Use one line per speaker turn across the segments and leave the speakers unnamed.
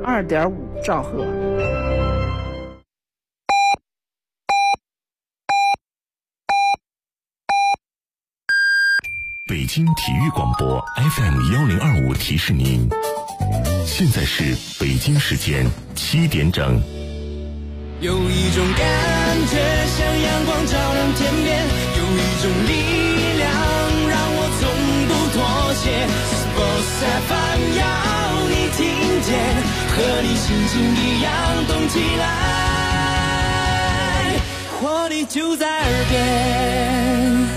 2.5兆赫。
北京体育广播 FM1025提示您，现在是北京时间7点整。
有一种感觉像阳光照亮天边，有一种力量让我从不妥协。Sports FM 要你听见，和你心情一样动起来，活力就在耳边。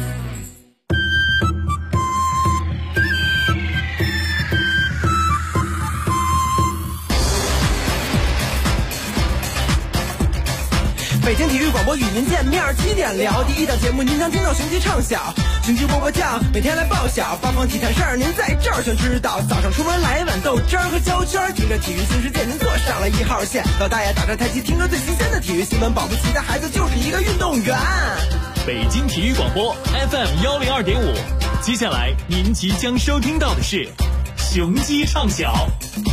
北京体育广播与您见面，7点聊第一档节目，您将听到雄鸡唱晓，雄鸡波波酱，每天来报晓，八方体坛事儿您在这儿全知道。早上出门来一碗豆汁儿和焦圈，听着体育新世界，您坐上了1号线。老大爷打着太极，听着最新鲜的体育新闻，保不齐的孩子就是一个运动员。
北京体育广播 FM102.5，接下来您即将收听到的是雄鸡唱晓。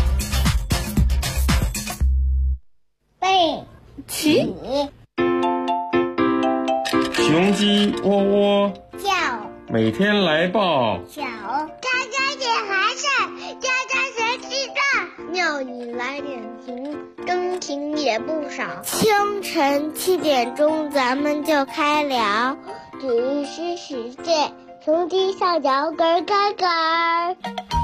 背起
雄鸡窝窝
叫，
每天来报
小家家点孩子，家家学知道，庙里来点评，真情也不少。清晨7点钟，咱们就开聊体育新世界，雄鸡上脚咯咯咯。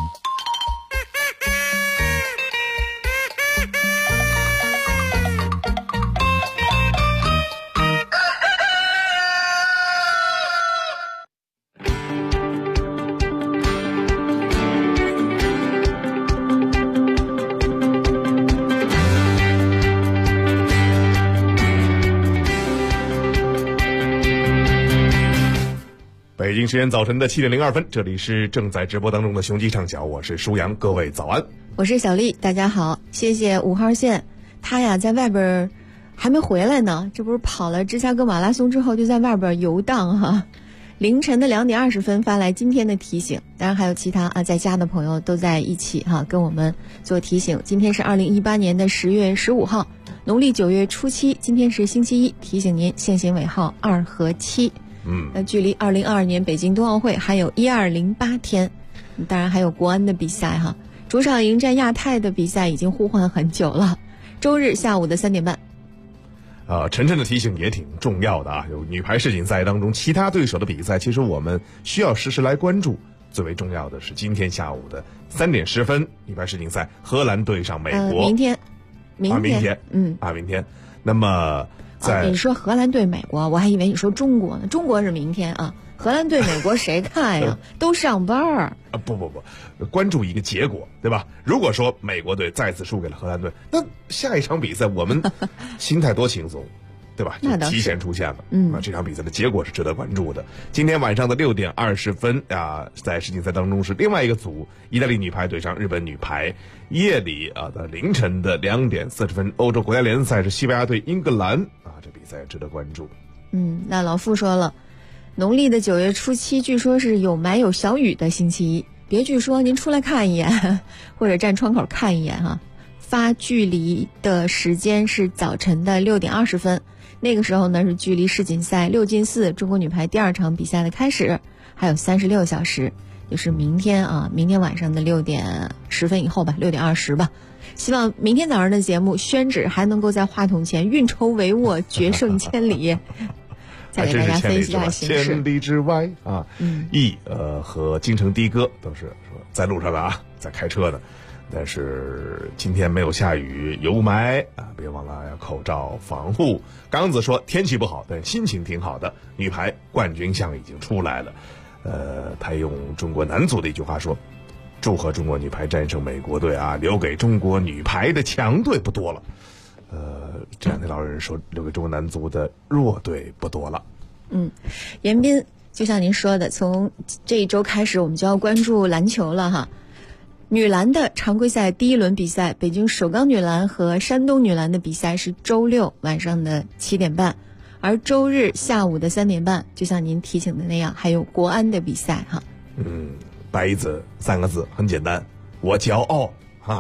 北京时间早晨的7点02分，这里是正在直播当中的雄鸡唱晓，我是舒阳，各位早安。
我是小丽，大家好。谢谢5号线，他呀在外边还没回来呢，这不是跑了芝加哥马拉松之后就在外边游荡哈。凌晨的2点20分发来今天的提醒，当然还有其他在家的朋友都在一起跟我们做提醒。今天是2018年的10月15号，农历9月初7，今天是星期一，提醒您限行尾号2和7。那距离2022年北京冬奥会还有1208天，当然还有国安的比赛哈。主场迎战亚太的比赛已经呼唤很久了，周日下午的3点半。
晨晨的提醒也挺重要的啊，有女排世锦赛当中其他对手的比赛，其实我们需要实时来关注。最为重要的是今天下午的3点10分，女排世锦赛荷兰对上美国。
明天，
明天。那么
你说荷兰对美国，我还以为你说中国呢。中国是明天啊，荷兰对美国谁看呀？都上班儿。
不，关注一个结果，对吧？如果说美国队再次输给了荷兰队，那下一场比赛我们心态多轻松，对吧？就提前出现了。这场比赛的结果是值得关注的。今天晚上的6点20分在世锦赛当中是另外一个组，意大利女排对上日本女排。夜里的凌晨的2点40分，欧洲国家联赛是西班牙对英格兰这比赛值得关注。
那老傅说了，农历的9月初7，据说是有霾有小雨的星期一。别据说，您出来看一眼，或者站窗口看一眼哈。发距离的时间是早晨的6点20分，那个时候呢是距离世锦赛6进4中国女排第2场比赛的开始还有36小时，就是明天晚上的6点10分以后吧，6点20吧。希望明天早上的节目宣纸还能够在话筒前运筹帷幄，决胜千里。再给大家分析一下形势。
千里之外和京城的哥都是说在路上的在开车的，但是今天没有下雨，有雾霾别忘了要口罩防护。刚子说天气不好，但心情挺好的。女排冠军相已经出来了，他用中国男足的一句话说：“祝贺中国女排战胜美国队留给中国女排的强队不多了。”这两天老人说留给中国男足的弱队不多了。
严彬，就像您说的，从这一周开始我们就要关注篮球了哈。女篮的常规赛第1轮比赛，北京首钢女篮和山东女篮的比赛是周6晚上的7点半，而周日下午的3点半，就像您提醒的那样，还有国安的比赛哈。
白子3个字很简单，我骄傲很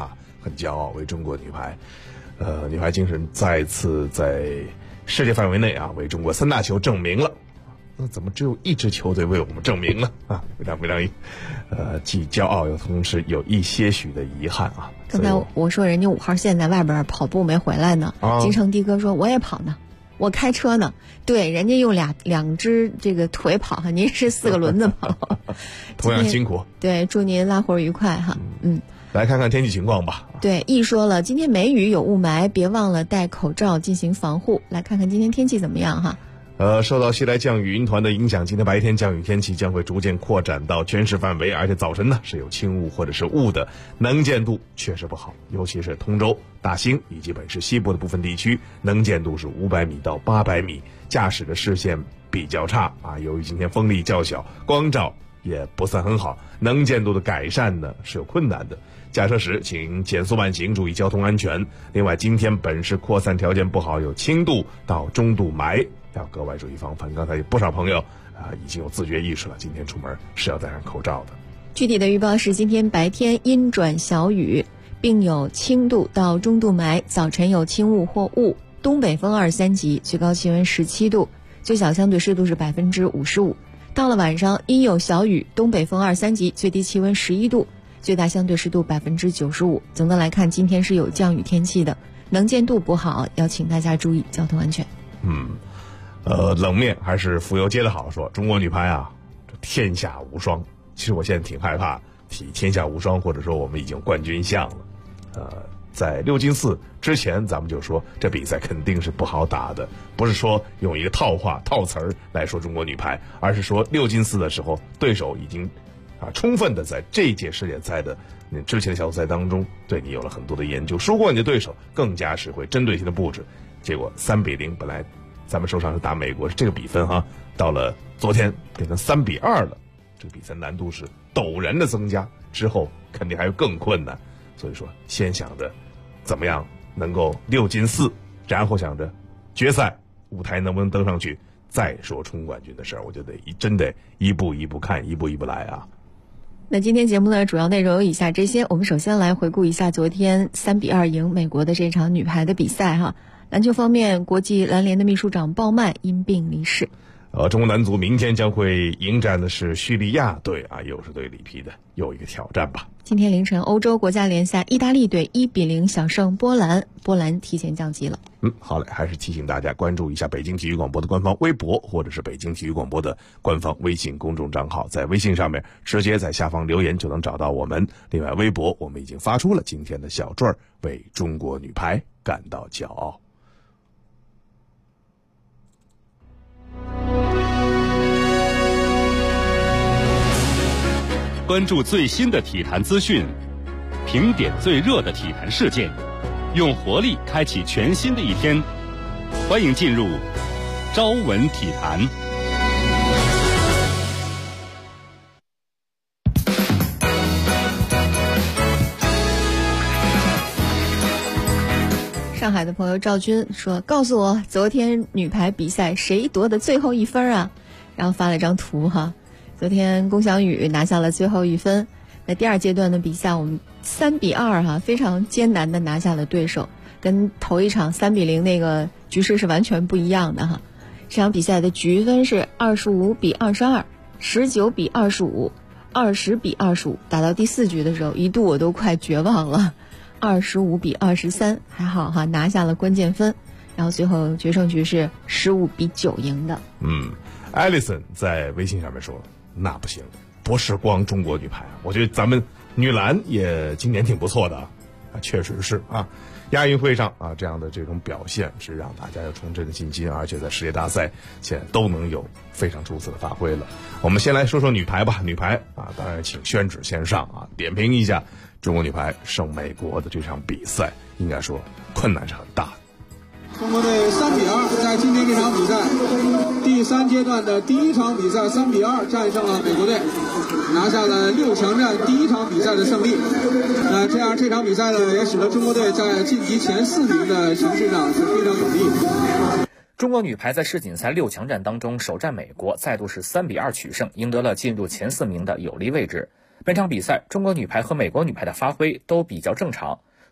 很骄傲，为中国女排，女排精神再次在世界范围内啊，为中国3大球证明了。那怎么只有一支球队为我们证明呢？啊，非常非常既骄傲又同时有一些许的遗憾啊。
刚才我说人家5号线在外边跑步没回来呢，金城的哥说我也跑呢，我开车呢。对，人家用两只这个腿跑，您是4个轮子跑，
同样辛苦。
对，祝您拉活愉快哈。
来看看天气情况吧。
对，易说了，今天没雨有雾霾，别忘了戴口罩进行防护。来看看今天天气怎么样哈。
受到西来降雨云团的影响，今天白天降雨天气将会逐渐扩展到全市范围，而且早晨呢是有轻雾或者是雾的，能见度确实不好，尤其是通州、大兴以及本市西部的部分地区，能见度是500米到800米，驾驶的视线比较差啊。由于今天风力较小，光照也不算很好，能见度的改善呢是有困难的。驾车时请减速慢行，注意交通安全。另外，今天本市扩散条件不好，有轻度到中度霾，要格外注意防范。刚才有不少朋友已经有自觉意识了，今天出门是要戴上口罩的。
具体的预报是今天白天阴转小雨，并有轻度到中度霾，早晨有轻雾或雾，东北风2、3级，最高气温17度，最小相对湿度是55%。到了晚上阴有小雨，东北风2、3级，最低气温11度，最大相对湿度95%。总的来看，今天是有降雨天气的，能见度不好，要请大家注意交通安全。
冷面还是浮游接的好，说中国女排啊，天下无双。其实我现在挺害怕提天下无双，或者说我们已经冠军相了。在6进4之前，咱们就说这比赛肯定是不好打的，不是说用一个套词儿来说中国女排，而是说6进4的时候，对手已经充分的在这一届世界赛的之前的小组赛当中对你有了很多的研究，输过你的对手更加是会针对性的布置，结果3-0，本来咱们手上是打美国是这个比分哈，到了昨天变成3-2了，这个比赛难度是陡然的增加，之后肯定还有更困难，所以说先想着怎么样能够6进4，然后想着决赛舞台能不能登上去，再说冲冠军的事儿，我觉得真得一步一步看，一步一步来啊。
那今天节目呢，主要内容有以下这些，我们首先来回顾一下昨天3-2赢美国的这场女排的比赛哈。篮球方面，国际篮联的秘书长鲍曼因病离世。
中国男足明天将会迎战的是叙利亚队啊，又是对里皮的又一个挑战吧。
今天凌晨，欧洲国家联赛，意大利队1-0小胜波兰，波兰提前降级了。
好嘞，还是提醒大家关注一下北京体育广播的官方微博，或者是北京体育广播的官方微信公众账号，在微信上面直接在下方留言就能找到我们。另外，微博我们已经发出了今天的小坠儿，为中国女排感到骄傲。
关注最新的体坛资讯，评点最热的体坛事件，用活力开启全新的一天。欢迎进入朝闻体坛。
上海的朋友赵军说，告诉我昨天女排比赛谁夺的最后1分啊？然后发了张图哈。昨天龚翔宇拿下了最后1分，那第2阶段的比赛我们3-2哈，非常艰难的拿下了对手，跟头一场3-0那个局势是完全不一样的哈。这场比赛的局分是25-22、19-25、20-25，打到第4局的时候，一度我都快绝望了，25-23，还好哈，拿下了关键分，然后最后决胜局是15-9赢的。
艾利森在微信上面说，那不行，不是光中国女排，我觉得咱们女篮也今年挺不错的啊，确实是啊。亚运会上啊这样的这种表现是让大家有重振的信心，而且在世界大赛现在都能有非常出色的发挥了。我们先来说说女排吧，女排啊，当然请宣纸先上啊，点评一下中国女排胜美国的这场比赛，应该说困难是很大的。
中国队3-2在今天这场比赛第3阶段的第1场比赛3-2战胜了美国队，拿下了6强战第1场比赛的胜利。这样这场比赛呢，也使得中国队在晋级前4名的形势上是非常有利。
中国女排在世锦赛6强战当中首战美国，再度是3-2取胜，赢得了进入前4名的有利位置。本场比赛，中国女排和美国女排的发挥都比较正常。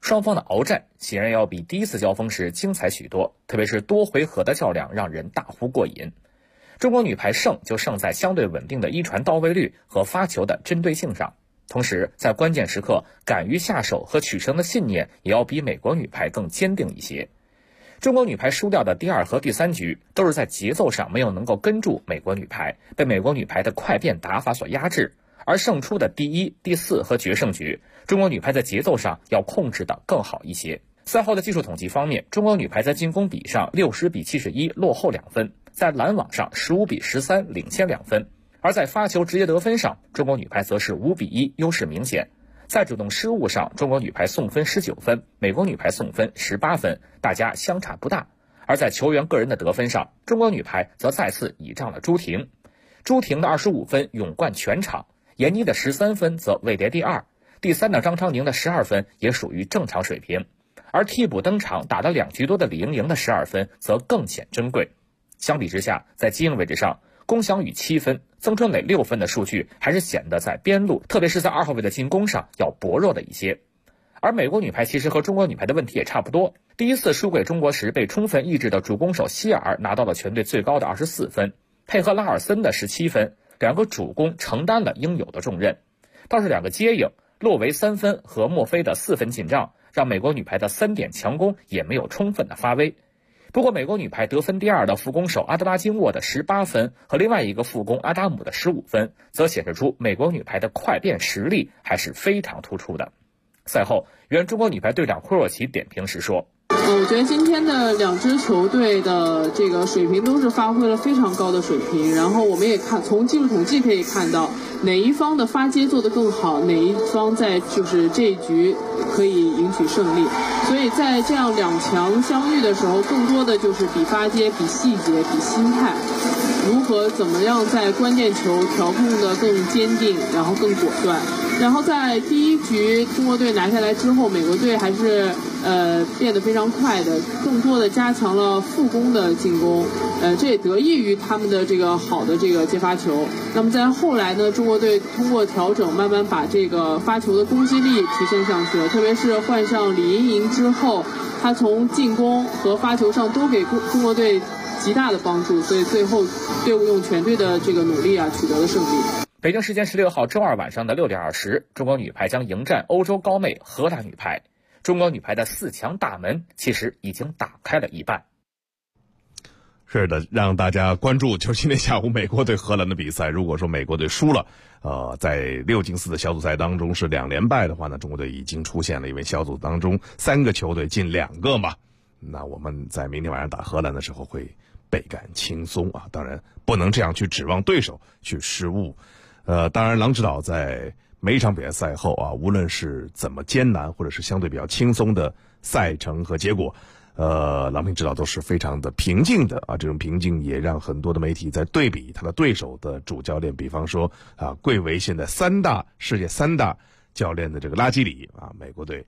双方的鏖战显然要比第一次交锋时精彩许多，特别是多回合的较量让人大呼过瘾。中国女排胜就胜在相对稳定的一传到位率和发球的针对性上，同时在关键时刻敢于下手和取胜的信念也要比美国女排更坚定一些。中国女排输掉的第2和第3局都是在节奏上没有能够跟住美国女排，被美国女排的快变打法所压制，而胜出的第1、第4和决胜局，中国女排在节奏上要控制得更好一些。赛后的技术统计方面，中国女排在进攻比上60比71落后2分，在拦网上15比13领先2分，而在发球直接得分上，中国女排则是5比1优势明显。在主动失误上，中国女排送分19分，美国女排送分18分，大家相差不大。而在球员个人的得分上，中国女排则再次倚仗了朱婷。朱婷的25分勇冠全场，闫妮的13分则位列第2，第3的张昌宁的12分也属于正常水平，而替补登场打了2局多的李盈莹的12分则更显珍贵。相比之下，在接应位置上，龚翔宇7分，曾春蕾6分的数据还是显得在边路，特别是在2号位的进攻上要薄弱的一些。而美国女排其实和中国女排的问题也差不多，第一次输给中国时被充分抑制的主攻手希尔拿到了全队最高的24分，配合拉尔森的17分，2个主攻承担了应有的重任。倒是2个接应，洛维3分和墨菲的4分进账，让美国女排的3点强攻也没有充分的发威。不过美国女排得分第2的副攻手阿德拉金沃的18分和另外一个副攻阿达姆的15分，则显示出美国女排的快变实力还是非常突出的。赛后，原中国女排队长库若奇点评时说，
我觉得今天的2支球队的这个水平都是发挥了非常高的水平，然后我们也从技术统计可以看到哪一方的发接做得更好，哪一方在就是这一局可以赢取胜利。所以在这样2强相遇的时候，更多的就是比发接、比细节、比心态，如何怎么样在关键球调控得更坚定，然后更果断。然后在第1局中国队拿下来之后，美国队还是变得非常快的，更多的加强了副攻的进攻，这也得益于他们的这个好的这个接发球。那么在后来呢，中国队通过调整，慢慢把这个发球的攻击力提升上去了，特别是换上李盈莹之后，他从进攻和发球上都给中国队极大的帮助，所以最后队伍用全队的这个努力取得了胜利。
北京时间16号周二晚上的6点20，中国女排将迎战欧洲高妹荷兰女排。中国女排的4强大门其实已经打开了一半。
是的，让大家关注就是今天下午美国对荷兰的比赛。如果说美国队输了，在6进4的小组赛当中是2连败的话呢，中国队已经出现了，因为小组当中3个球队进2个嘛。那我们在明天晚上打荷兰的时候会倍感轻松啊。当然不能这样去指望对手去失误。当然郎指导在每一场比赛赛后啊，无论是怎么艰难或者是相对比较轻松的赛程和结果，郎平指导都是非常的平静的啊。这种平静也让很多的媒体在对比他的对手的主教练，比方说贵为现在世界三大教练的这个拉基里啊，美国队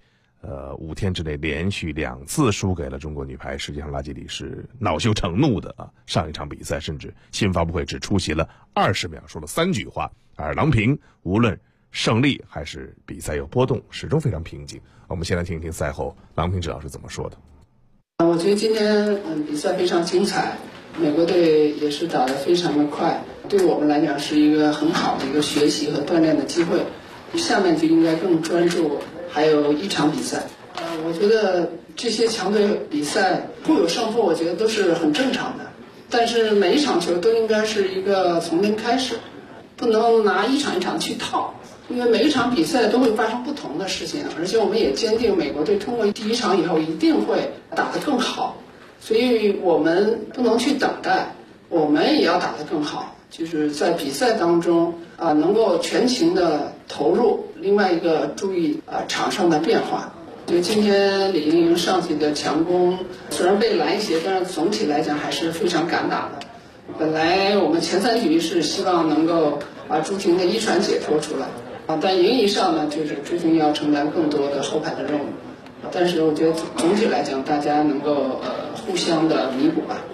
5天之内连续2次输给了中国女排，实际上拉基里是恼羞成怒的啊。上一场比赛甚至新闻发布会只出席了20秒，说了3句话，而郎平无论胜利还是比赛有波动，始终非常平静。我们先来听一听赛后郎平指导是怎么说的。
我觉得今天比赛非常精彩，美国队也是打得非常的快，对我们来讲是一个很好的一个学习和锻炼的机会。下面就应该更专注，还有1场比赛。我觉得这些强队比赛互有胜负，我觉得都是很正常的。但是每一场球都应该是一个从零开始，不能拿一场一场去套，因为每一场比赛都会发生不同的事情，而且我们也坚定美国队通过第1场以后一定会打得更好，所以我们不能去等待，我们也要打得更好，就是在比赛当中能够全情的投入。另外一个注意场上的变化。就今天李盈莹上去的强攻虽然被拦截，但是总体来讲还是非常敢打的。本来我们前3局是希望能够把朱婷的1传解脱出来但赢一上呢，就是朱婷要承担更多的后排的任务。但是我觉得总体来讲，大家能够互相的弥补吧。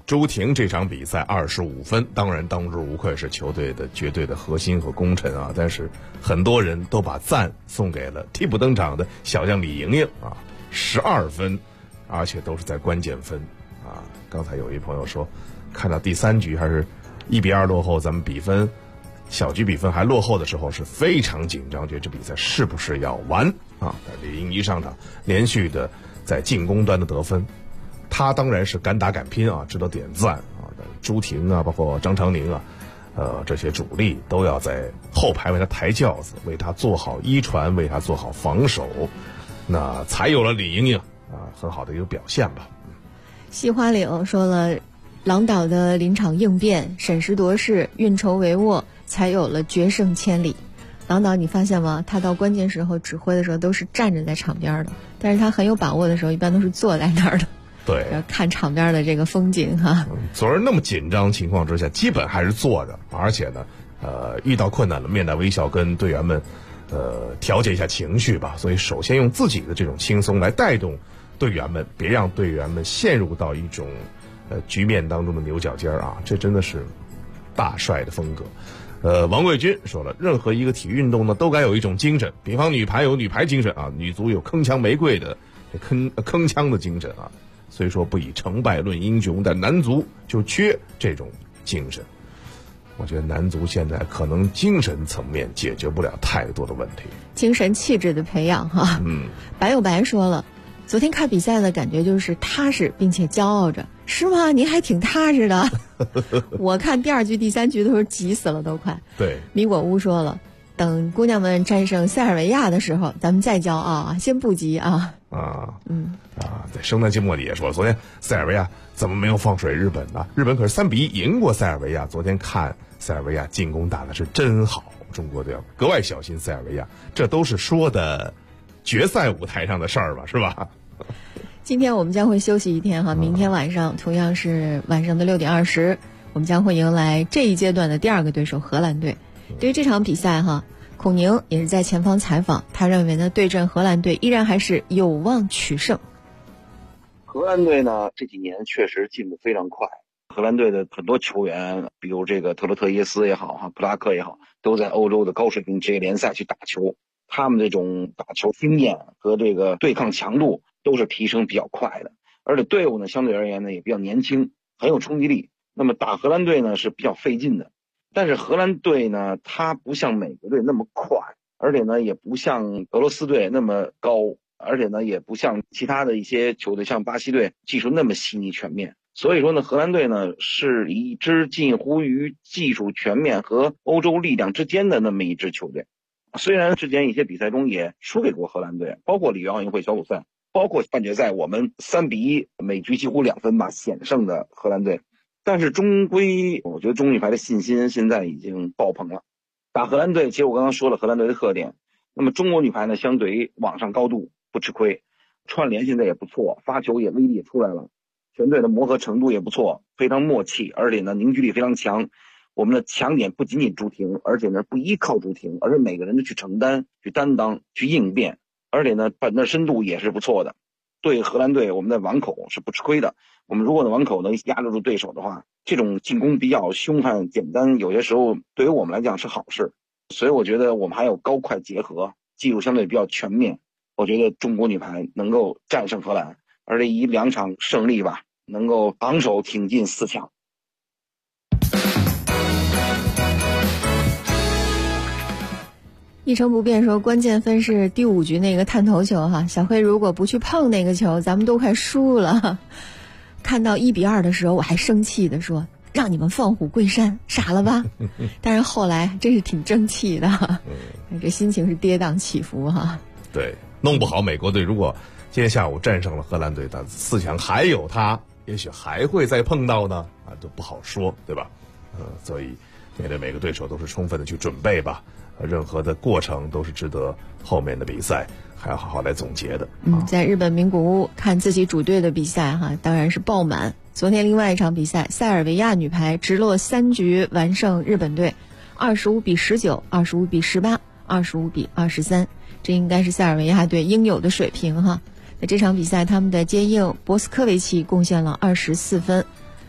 朱婷这场比赛25分，当然当之无愧是球队的绝对的核心和功臣啊。但是很多人都把赞送给了替补登场的小将李盈莹啊，12分，而且都是在关键分啊。刚才有一朋友说，看到第3局还是1-2落后，咱们比分小局比分还落后的时候是非常紧张，觉得这比赛是不是要完啊？但李盈莹一上场，连续的在进攻端的得分。他当然是敢打敢拼啊，值得点赞啊！朱婷啊，包括张常宁啊，这些主力都要在后排为他抬轿子，为他做好一传，为他做好防守，那才有了李盈莹啊很好的一个表现吧。
西花岭说了，郎导的临场应变、审时度势、运筹帷幄，才有了决胜千里。郎导，你发现吗？他到关键时候指挥的时候都是站着在场边的，但是他很有把握的时候，一般都是坐在那儿的。
对，
看场边的这个风景哈。
昨儿那么紧张情况之下，基本还是坐着，而且呢，遇到困难了，面带微笑跟队员们，调节一下情绪吧。所以首先用自己的这种轻松来带动队员们，别让队员们陷入到一种局面当中的牛角尖啊，这真的是大帅的风格。王贵军说了，任何一个体育运动呢，都该有一种精神，比方女排有女排精神啊，女足有铿锵玫瑰的铿锵的精神啊。虽说不以成败论英雄，但男足就缺这种精神。我觉得男足现在可能精神层面解决不了太多的问题，
精神气质的培养哈。白有白说了，昨天看比赛的感觉就是踏实并且骄傲着。是吗？您还挺踏实的。我看第2局第3局的时候急死了都快。
对，
米果屋说了，等姑娘们战胜塞尔维亚的时候咱们再骄傲啊，先不急啊。
在圣诞节末里也说，昨天塞尔维亚怎么没有放水日本呢？日本可是3-1赢过塞尔维亚。昨天看塞尔维亚进攻打的是真好，中国队要格外小心塞尔维亚。这都是说的决赛舞台上的事儿吧，是吧？
今天我们将会休息一天哈，明天晚上同样是晚上的6点20，我们将会迎来这一阶段的第2个对手荷兰队。对于这场比赛哈，孔宁也是在前方采访，他认为呢，对阵荷兰队依然还是有望取胜。
荷兰队呢这几年确实进步非常快，荷兰队的很多球员，比如这个特洛特耶斯也好，布拉克也好，都在欧洲的高水平职业联赛去打球，他们这种打球经验和这个对抗强度都是提升比较快的，而且队伍呢相对而言呢也比较年轻，很有冲击力。那么打荷兰队呢是比较费劲的，但是荷兰队呢它不像美国队那么快，而且呢也不像俄罗斯队那么高，而且呢也不像其他的一些球队像巴西队技术那么细腻全面。所以说呢，荷兰队呢是一支近乎于技术全面和欧洲力量之间的那么一支球队。虽然之前一些比赛中也输给过荷兰队，包括里约奥运会小组赛，包括半决赛我们3-1每局几乎2分吧险胜的荷兰队，但是终归我觉得中女排的信心现在已经爆棚了。打荷兰队，其实我刚刚说了荷兰队的特点，那么中国女排呢相对于网上高度不吃亏，串联现在也不错，发球也威力也出来了，全队的磨合程度也不错，非常默契，而且呢凝聚力非常强。我们的强点不仅仅朱婷，而且呢不依靠朱婷，而是每个人都去承担、去担当、去应变，而且呢板凳深度也是不错的。对荷兰队，我们的网口是不吃亏的。我们如果的网口能压制住对手的话，这种进攻比较凶悍简单，有些时候对于我们来讲是好事。所以我觉得我们还有高快结合，技术相对比较全面，我觉得中国女排能够战胜荷兰，而且以2场胜利吧，能够昂首挺进4强。
一成不变说，关键分是第5局那个探头球哈，小黑如果不去碰那个球，咱们都快输了。看到1-2的时候，我还生气的说，让你们放虎归山，傻了吧？但是后来真是挺争气的，这心情是跌宕起伏哈。
对，弄不好美国队如果今天下午战胜了荷兰队，但4强还有他，也许还会再碰到呢，都不好说，对吧？所以面对每个对手都是充分的去准备吧。任何的过程都是值得后面的比赛还要好好来总结的。
在日本名古屋看自己主队的比赛哈，当然是爆满。昨天另外一场比赛，塞尔维亚女排直落3局完胜日本队，25-19、25-18、25-23，这应该是塞尔维亚队应有的水平哈。在这场比赛，他们的接应博斯科维奇贡献了24分，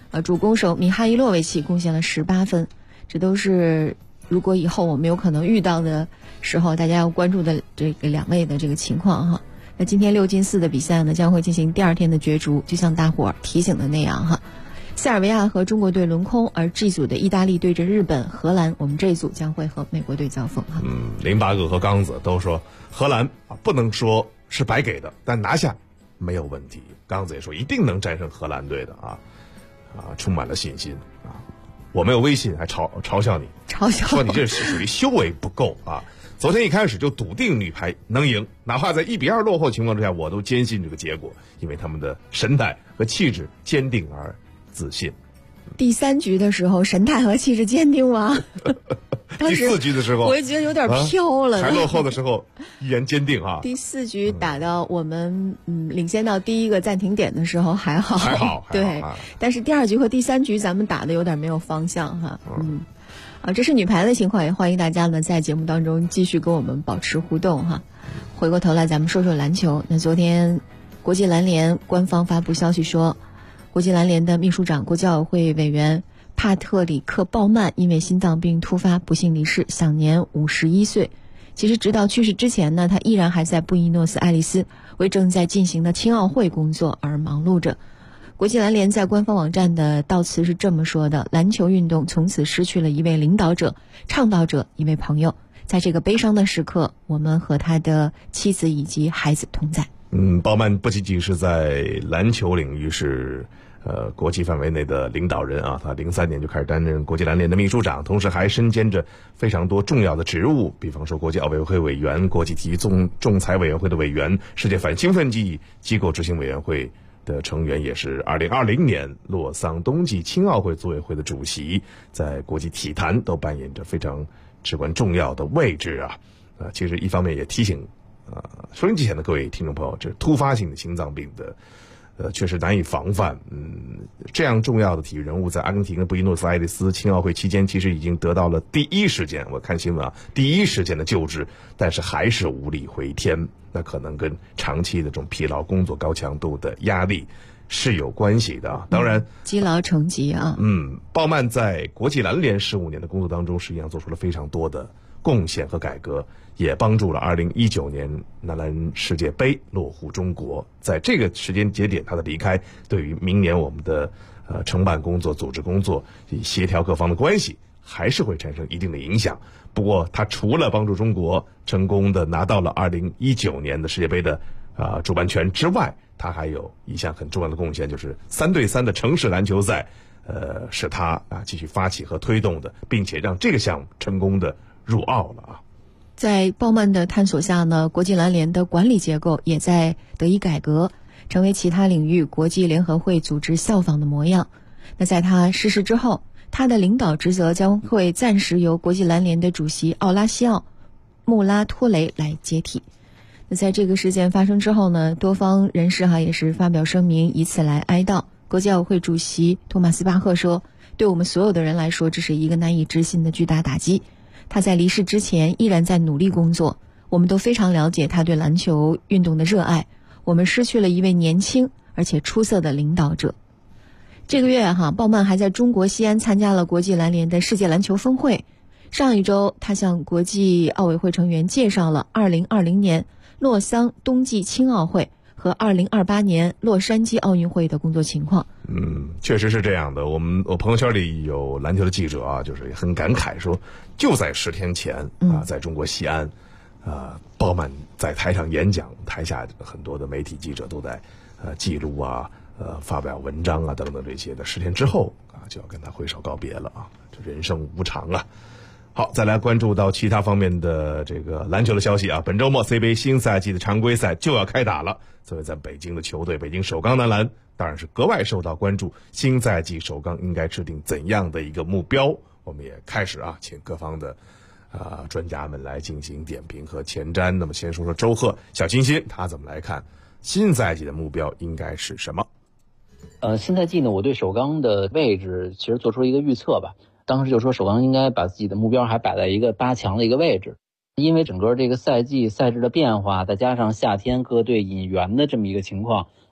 主攻手米哈伊洛维奇贡献了18分，这都是如果以后我们有可能遇到的时候，大家要关注的这个2位的这个情况哈。那今天6进4的比赛呢，将会进行第2天的角逐，就像大伙儿提醒的那样哈。塞尔维亚和中国队轮空，而 G 组的意大利对着日本、荷兰，我们这一组将会和美国队交锋哈。
林巴格和刚子都说荷兰不能说是白给的，但拿下没有问题。刚子也说一定能战胜荷兰队的充满了信心啊。我没有微信还嘲笑你，说你这是属于修为不够啊。昨天一开始就笃定女排能赢，哪怕在1-2落后情况之下，我都坚信这个结果，因为他们的神态和气质坚定而自信。
第3局的时候神态和气质坚定吗？
第4局的时候
我也觉得有点飘了，
还落后的时候依然坚定啊。
第4局打到我们领先到第1个暂停点的时候还好对，但是第2局和第3局咱们打的有点没有方向哈。这是女排的情况，也欢迎大家呢在节目当中继续跟我们保持互动哈。回过头来咱们说说篮球。那昨天国际篮联官方发布消息说，国际篮联的秘书长、国际奥委会委员帕特里克·鲍曼因为心脏病突发不幸离世，享年51岁。其实直到去世之前呢，他依然还在布宜诺斯艾利斯为正在进行的青奥会工作而忙碌着。国际篮联在官方网站的悼词是这么说的：篮球运动从此失去了一位领导者、倡导者，一位朋友。在这个悲伤的时刻，我们和他的妻子以及孩子同在。
鲍曼不仅仅是在篮球领域是国际范围内的领导人啊，他03年就开始担任国际篮联的秘书长，同时还身兼着非常多重要的职务，比方说国际奥委会委员、国际体育仲裁委员会的委员、世界反兴奋剂机构执行委员会的成员，也是2020年洛桑冬季青奥会组委会的主席，在国际体坛都扮演着非常至关重要的位置啊。其实一方面也提醒收音机前的各位听众朋友，这突发性的心脏病的确实难以防范。这样重要的体育人物在阿根廷的布宜诺斯艾利斯青奥会期间，其实已经得到了第一时间，我看新闻第一时间的救治，但是还是无力回天。那可能跟长期的这种疲劳、工作高强度的压力是有关系的。当然，
积劳成疾啊。
鲍曼在国际篮联15年的工作当中，实际上做出了非常多的贡献和改革，也帮助了2019年男篮世界杯落户中国。在这个时间节点，他的离开对于明年我们的承办工作、组织工作、协调各方的关系，还是会产生一定的影响。不过，他除了帮助中国成功的拿到了2019年的世界杯的主办权之外，他还有一项很重要的贡献，就是3对3的城市篮球赛，是他继续发起和推动的，并且让这个项目成功的入奥了啊。
在鲍曼的探索下呢，国际篮联的管理结构也在得以改革，成为其他领域国际联合会组织效仿的模样。那在他逝世之后，他的领导职责将会暂时由国际篮联的主席奥拉西奥·穆拉托雷来接替。那在这个事件发生之后呢，多方人士也是发表声明，以此来哀悼。国际奥委会主席托马斯·巴赫说，对我们所有的人来说，这是一个难以置信的巨大打击。他在离世之前依然在努力工作，我们都非常了解他对篮球运动的热爱。我们失去了一位年轻而且出色的领导者。这个月鲍曼还在中国西安参加了国际篮联的世界篮球峰会。上一周，他向国际奥委会成员介绍了2020年洛桑冬季青奥会和2028年洛杉矶奥运会的工作情况。
确实是这样的。我朋友圈里有篮球的记者就是很感慨说，就在10天前在中国西安，鲍曼在台上演讲，台下很多的媒体记者都在记录发表文章等等这些的。10天之后就要跟他挥手告别了这人生无常啊。好，再来关注到其他方面的这个篮球的消息本周末 CBA 新赛季的常规赛就要开打了。作为在北京的球队，北京首钢男篮当然是格外受到关注。新赛季首钢应该制定怎样的一个目标？我们也开始请各方的专家们来进行点评和前瞻。那么先说说周贺、小清新他怎么来看新赛季的目标应该是什么？
新赛季呢，我对首钢的位置其实做出了一个预测吧。当时就说首钢应该把自己的目标还摆在一个8强的一个位置，因为整个这个赛季赛制的变化，再加上夏天各队引援的这么一个情况，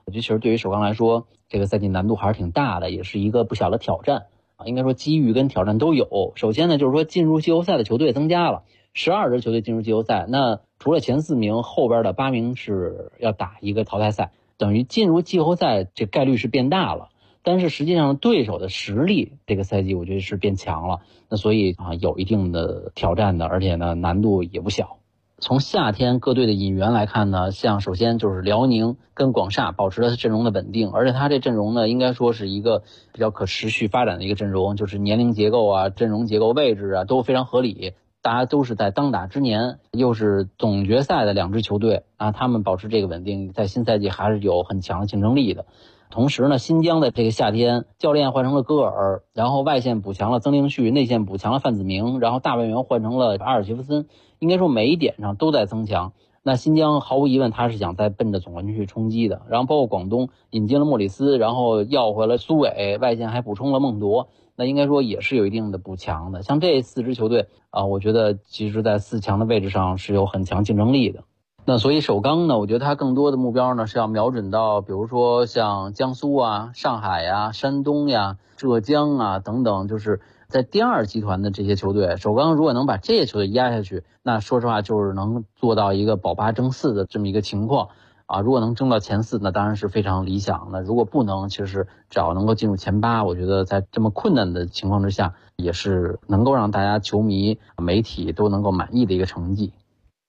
我觉得其实对于首钢来说，这个赛季难度还是挺大的，也是一个不小的挑战啊。应该说机遇跟挑战都有。首先呢，就是说进入季后赛的球队增加了，12支球队进入季后赛，那除了前4名，后边的8名是要打一个淘汰赛，等于进入季后赛这概率是变大了。但是实际上对手的实力这个赛季我觉得是变强了，那所以有一定的挑战的，而且呢难度也不小。从夏天各队的引援来看呢，像首先就是辽宁跟广厦保持了阵容的稳定，而且他这阵容呢应该说是一个比较可持续发展的一个阵容，就是年龄结构啊、阵容结构、位置啊都非常合理，大家都是在当打之年，又是总决赛的2支球队啊，他们保持这个稳定，在新赛季还是有很强的竞争力的。同时呢，新疆的这个夏天，教练换成了戈尔，然后外线补强了曾令旭，内线补强了范子铭，然后大外援换成了阿尔杰夫森，应该说每一点上都在增强。那新疆毫无疑问他是想再奔着总冠军去冲击的，然后包括广东引进了莫里斯，然后要回了苏伟，外线还补充了孟铎，那应该说也是有一定的补强的。像这4支球队我觉得其实在4强的位置上是有很强竞争力的。那所以首钢呢，我觉得它更多的目标呢是要瞄准到比如说像江苏啊、上海呀、山东呀、浙江啊等等，就是在第2集团的这些球队，首钢如果能把这些球队压下去，那说实话就是能做到一个保8争4的这么一个情况啊。如果能争到前4，那当然是非常理想的。如果不能，其实只要能够进入前8，我觉得在这么困难的情况之下，也是能够让大家球迷、媒体都能够满意的一个成绩。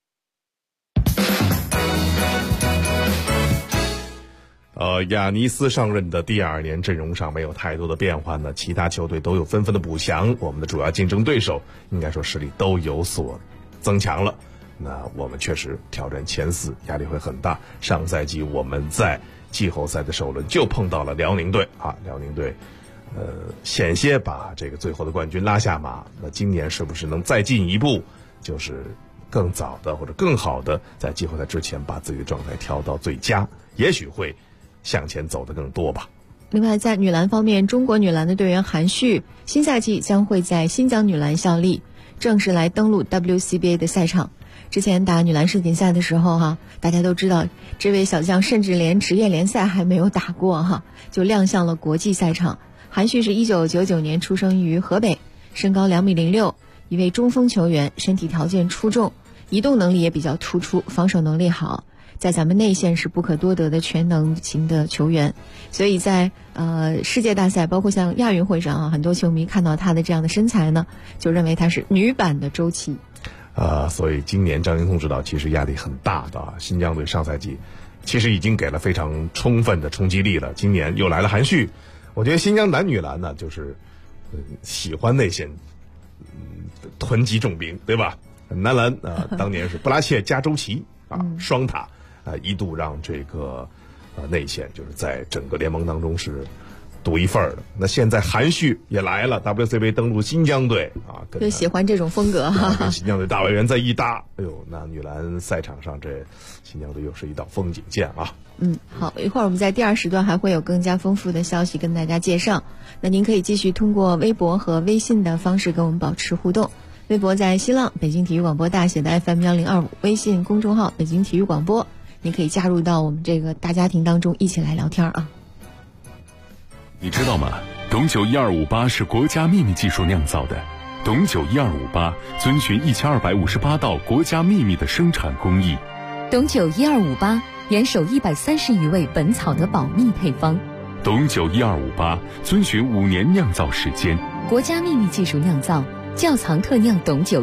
亚尼斯上任的第2年，阵容上没有太多的变化呢，其他球队都有纷纷的补强，我们的主要竞争对手应该说实力都有所增强了。那我们确实挑战前4压力会很大。上赛季我们在季后赛的首轮就碰到了辽宁队啊，辽宁队险些把这个最后的冠军拉下马。那今年是不是能再进一步，就是更早的或者更好的在季后赛之前把自己的状态调到最佳，也许会向前走得更多吧。
另外在女篮方面，中国女篮的队员韩旭新赛季将会在新疆女篮效力，正式来登陆 WCBA 的赛场。之前打女篮世锦赛的时候大家都知道这位小将甚至连职业联赛还没有打过就亮相了国际赛场。韩旭是1999年出生于河北，身高2.06米，一位中锋球员，身体条件出众，移动能力也比较突出，防守能力好，在咱们内线是不可多得的全能型的球员。所以在世界大赛包括像亚运会上很多球迷看到他的这样的身材呢，就认为他是女版的周琦。
所以今年张琳萱指导其实压力很大的新疆队上赛季其实已经给了非常充分的冲击力了，今年又来了韩旭。我觉得新疆男女篮呢，就是喜欢内线囤积重兵，对吧？男篮当年是布拉切加周琦双塔一度让这个内线就是在整个联盟当中是独一份的。那现在韩旭也来了 WCBA 登陆新疆队
就喜欢这种风格
跟新疆队大外援在一搭，哎呦，那女篮赛场上这新疆队又是一道风景线啊。
好，一会儿我们在第2时段还会有更加丰富的消息跟大家介绍。那您可以继续通过微博和微信的方式跟我们保持互动。微博在新浪北京体育广播大写的 FM1025， 微信公众号北京体育广播，您可以加入到我们这个大家庭当中一起来聊天啊。
你知道吗？董酒1258是国家秘密技术酿造的。董酒1258遵循1258道国家秘密的生产工艺。
董酒1258严守130余味本草的保密配方。
董酒1258遵循5年酿造时间，
国家秘密技术酿造，窖藏特酿董酒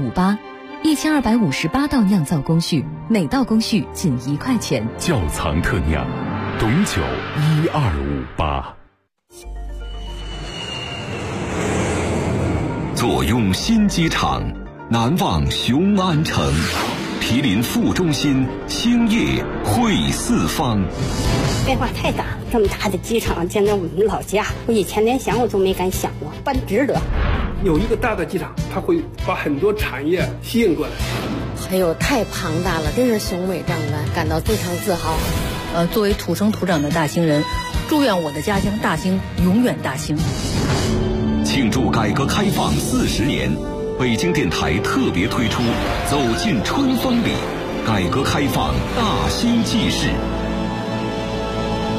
1258，1258道酿造工序，每道工序仅1块钱。
窖藏特酿，董酒1258。
坐拥新机场，南望雄安城，毗邻副中心，兴业汇四方。
变化太大，这么大的机场建在我们老家，我以前连想我都没敢想过，办值得。
有一个大的机场，它会把很多产业吸引过来。
哎呦，太庞大了，真是雄伟壮观，感到非常自豪。
作为土生土长的大兴人，祝愿我的家乡大兴永远大兴。
庆祝改革开放40年，北京电台特别推出《走进春风里》，改革开放大兴纪事。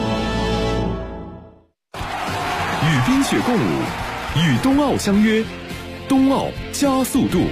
冰雪共舞，与冬奥相约，冬奥加速度。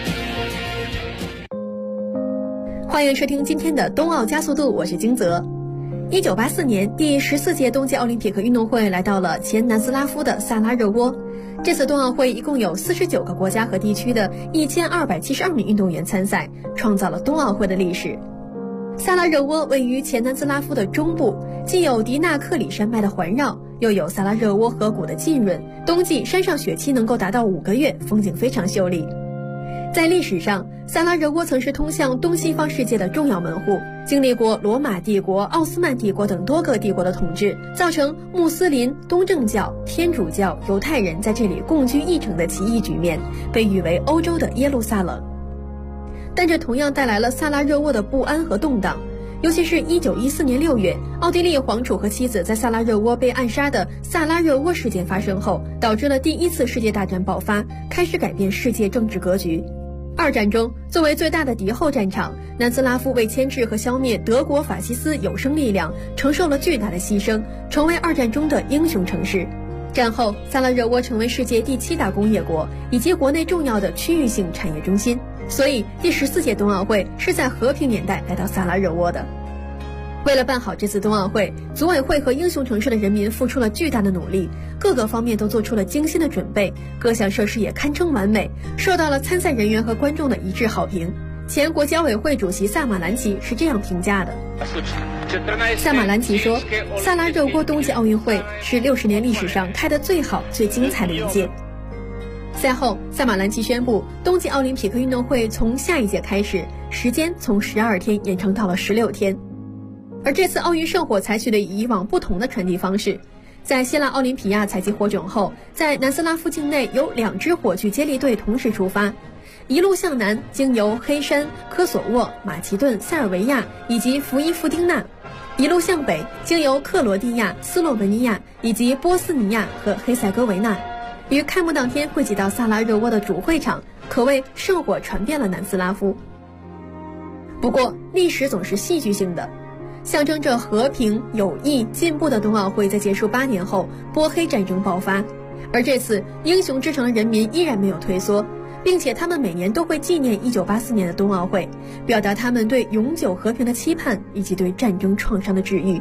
欢迎收听今天的冬奥加速度，我是金泽。1984年第14届冬季奥林匹克运动会来到了前南斯拉夫的萨拉热窝。这次冬奥会一共有49个国家和地区的1272名运动员参赛，创造了冬奥会的历史。萨拉热窝位于前南斯拉夫的中部，既有迪纳克里山脉的环绕，又有萨拉热窝河谷的浸润，冬季山上雪期能够达到5个月，风景非常秀丽。在历史上，萨拉热窝曾是通向东西方世界的重要门户，经历过罗马帝国、奥斯曼帝国等多个帝国的统治，造成穆斯林、东正教、天主教、犹太人在这里共居一城的奇异局面，被誉为欧洲的耶路撒冷。但这同样带来了萨拉热窝的不安和动荡，尤其是1914年6月，奥地利皇储和妻子在萨拉热窝被暗杀的萨拉热窝事件发生后，导致了第一次世界大战爆发，开始改变世界政治格局。二战中，作为最大的敌后战场，南斯拉夫为牵制和消灭德国法西斯有生力量，承受了巨大的牺牲，成为二战中的英雄城市。战后，萨拉热窝成为世界第7大工业国，以及国内重要的区域性产业中心。所以，第14届冬奥会是在和平年代来到萨拉热窝的。为了办好这次冬奥会，组委会和英雄城市的人民付出了巨大的努力，各个方面都做出了精心的准备，各项设施也堪称完美，受到了参赛人员和观众的一致好评。前国际奥委会主席萨马兰奇是这样评价的。萨马兰奇说，萨拉热窝冬季奥运会是60年历史上开得最好、最精彩的一届。赛后，萨马兰奇宣布，冬季奥林匹克运动会从下一届开始，时间从12天延长到了16天。而这次奥运圣火采取的与以往不同的传递方式，在希腊奥林匹亚采集火种后，在南斯拉夫境内有2支火炬接力队同时出发，一路向南，经由黑山、科索沃、马其顿、塞尔维亚以及弗伊夫丁纳，一路向北，经由克罗地亚、斯洛文尼亚以及波斯尼亚和黑塞哥维那，于开幕当天汇集到萨拉热窝的主会场，可谓圣火传遍了南斯拉夫。不过，历史总是戏剧性的。象征着和平、友谊、进步的冬奥会在结束8年后，波黑战争爆发。而这次英雄之城的人民依然没有退缩，并且他们每年都会纪念1984年的冬奥会，表达他们对永久和平的期盼以及对战争创伤的治愈。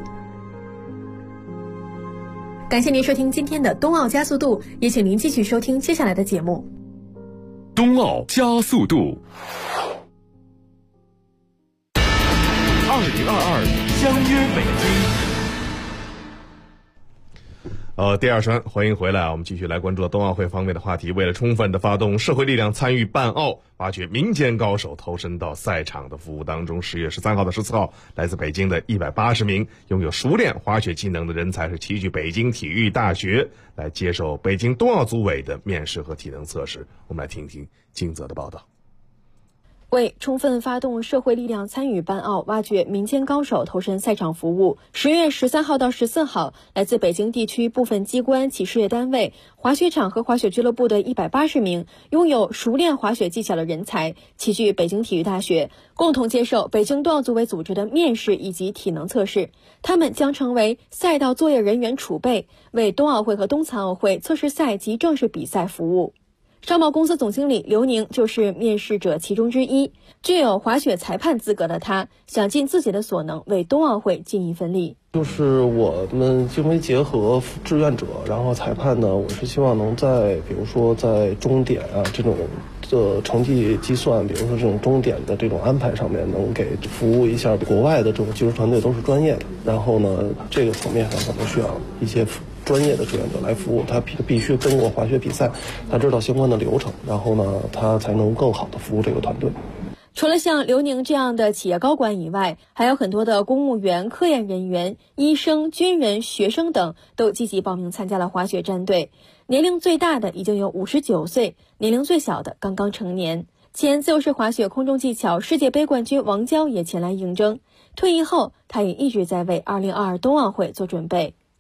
感谢您收听今天的冬奥加速度，也请您继续收听接下来的节目。
冬奥加速度
，2022相约北京。第二圈欢迎回来，我们继续来关注冬奥会方面的话题。为了充分的发动社会力量参与办奥，挖掘民间高手投身到赛场的服务当中，10月13号到14号，来自北京的180名拥有熟练滑雪技能的人才是齐聚北京体育大学，来接受北京冬奥组委的面试和体能测试。我们来听听金泽的报道。
为充分发动社会力量参与办奥，挖掘民间高手投身赛场服务，10月13号到14号，来自北京地区部分机关、企事业单位、滑雪场和滑雪俱乐部的180名拥有熟练滑雪技巧的人才，齐聚北京体育大学，共同接受北京冬奥组委组织的面试以及体能测试。他们将成为赛道作业人员储备，为冬奥会和冬残奥会测试赛及正式比赛服务。商贸公司总经理刘宁就是面试者其中之一，具有滑雪裁判资格的他，想尽自己的所能为冬奥会尽一份力。
就是我们经费结合志愿者，然后裁判呢，我是希望能在比如说在终点啊这种成绩计算，比如说这种终点的这种安排上面，能给服务一下国外的这种技术团队都是专业的，然后呢这个层面上可能需要一些专业的志愿者来服务，他必须跟过滑雪比赛，他知道相关的流程，然后呢他才能更好的服务这个团队。
除了像刘宁这样的企业高管以外，还有很多的公务员、科研人员、医生、军人、学生等都积极报名参加了滑雪战队。年龄最大的已经有59岁，年龄最小的刚刚成年。前自由式滑雪空中技巧世界杯冠军王娇也前来应征。退役后，他也一直在为2022冬奥会做准备。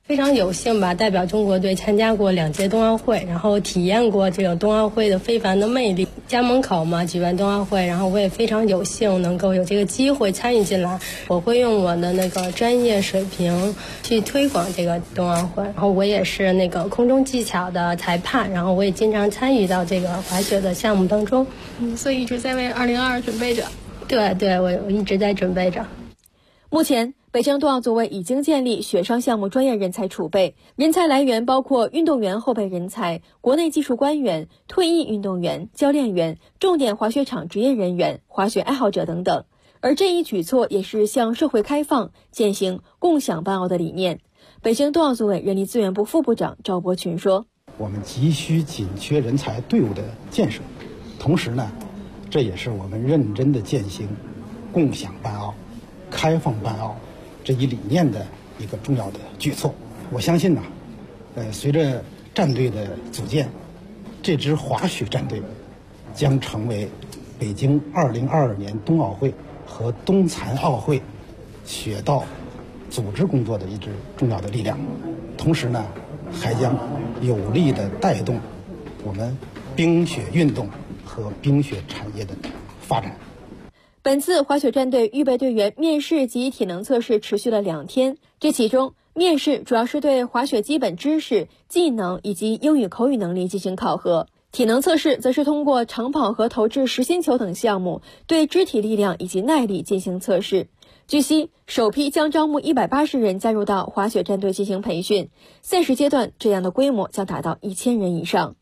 非常有幸吧，代表中国队参加过2届冬奥会，然后体验过这个冬奥会的非凡的魅力。家门口嘛，举办冬奥会，然后我也非常有幸能够有这个机会参与进来。我会用我的那个专业水平去推广这个冬奥会，然后我也是那个空中技巧的裁判，然后我也经常参与到这个滑雪的项目当中。
所以一直在为2022准备着。
对，我一直在准备着。
目前，北京冬奥组委已经建立雪上项目专业人才储备，人才来源包括运动员后备人才、国内技术官员、退役运动员、教练员、重点滑雪场职业人员、滑雪爱好者等等。而这一举措也是向社会开放、践行共享办奥的理念。北京冬奥组委人力资源部副部长赵伯群说：“
我们急需紧缺人才队伍的建设，同时呢，这也是我们认真的践行共享办奥、开放办奥这一理念的一个重要的举措。我相信呢，随着战队的组建，这支滑雪战队将成为北京2022年冬奥会和冬残奥会雪道组织工作的一支重要的力量，同时呢，还将有力地带动我们冰雪运动和冰雪产业的发展。”
本次滑雪战队预备队员面试及体能测试持续了2天，这其中面试主要是对滑雪基本知识、技能以及英语口语能力进行考核，体能测试则是通过长跑和投掷实心球等项目对肢体力量以及耐力进行测试。据悉，首批将招募180人加入到滑雪战队进行培训，赛事阶段这样的规模将达到1000人以上。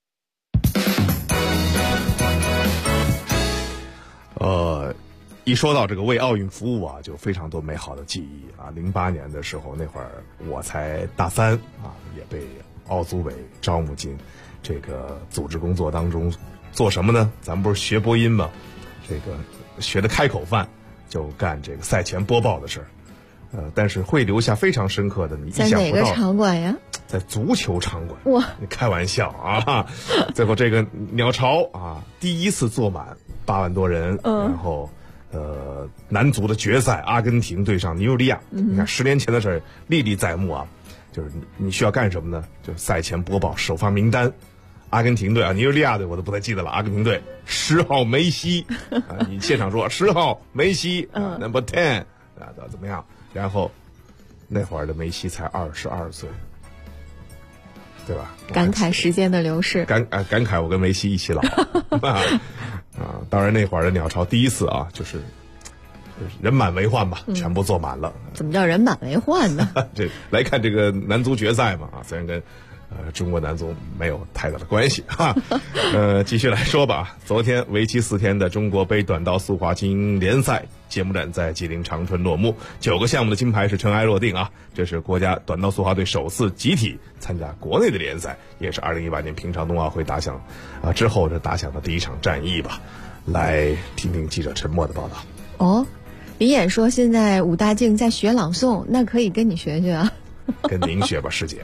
一说到这个为奥运服务啊，就非常多美好的记忆啊。08年的时候，那会儿我才大3啊，也被奥组委招募进这个组织工作当中，做什么呢？咱们不是学播音吗？这个学的开口饭，就干这个赛前播报的事儿。但是会留下非常深刻的，你意想不到。
在哪个场馆呀？
在足球场馆。
哇！
你开玩笑啊！最后这个鸟巢啊，第一次坐满8万多人，然后男足的决赛，阿根廷对上尼日利亚。你看10年前的事儿历历在目啊。就是你需要干什么呢？就赛前播报首发名单。阿根廷队啊，尼日利亚队我都不太记得了。阿根廷队10号梅西啊，你现场说10号梅西，Number 10啊，怎么样？然后那会儿的梅西才22岁，对吧？
感慨时间的流逝，
感慨我跟梅西一起老啊！当然那会儿的鸟巢第一次啊，就是人满为患吧，全部坐满了。
怎么叫人满为患呢？
这来看这个男足决赛嘛啊，虽然跟中国男足没有太大的关系哈。继续来说吧。昨天为期4天的中国杯短道速滑精英联赛揭幕战在吉林长春落幕，9个项目的金牌是尘埃落定啊！这是国家短道速滑队首次集体参加国内的联赛，也是2018年平昌冬奥会打响之后这打响的第一场战役吧。来听听记者陈默的报道。
哦，李演说现在武大靖在学朗诵，那可以跟你学学啊。
跟您学吧，师姐。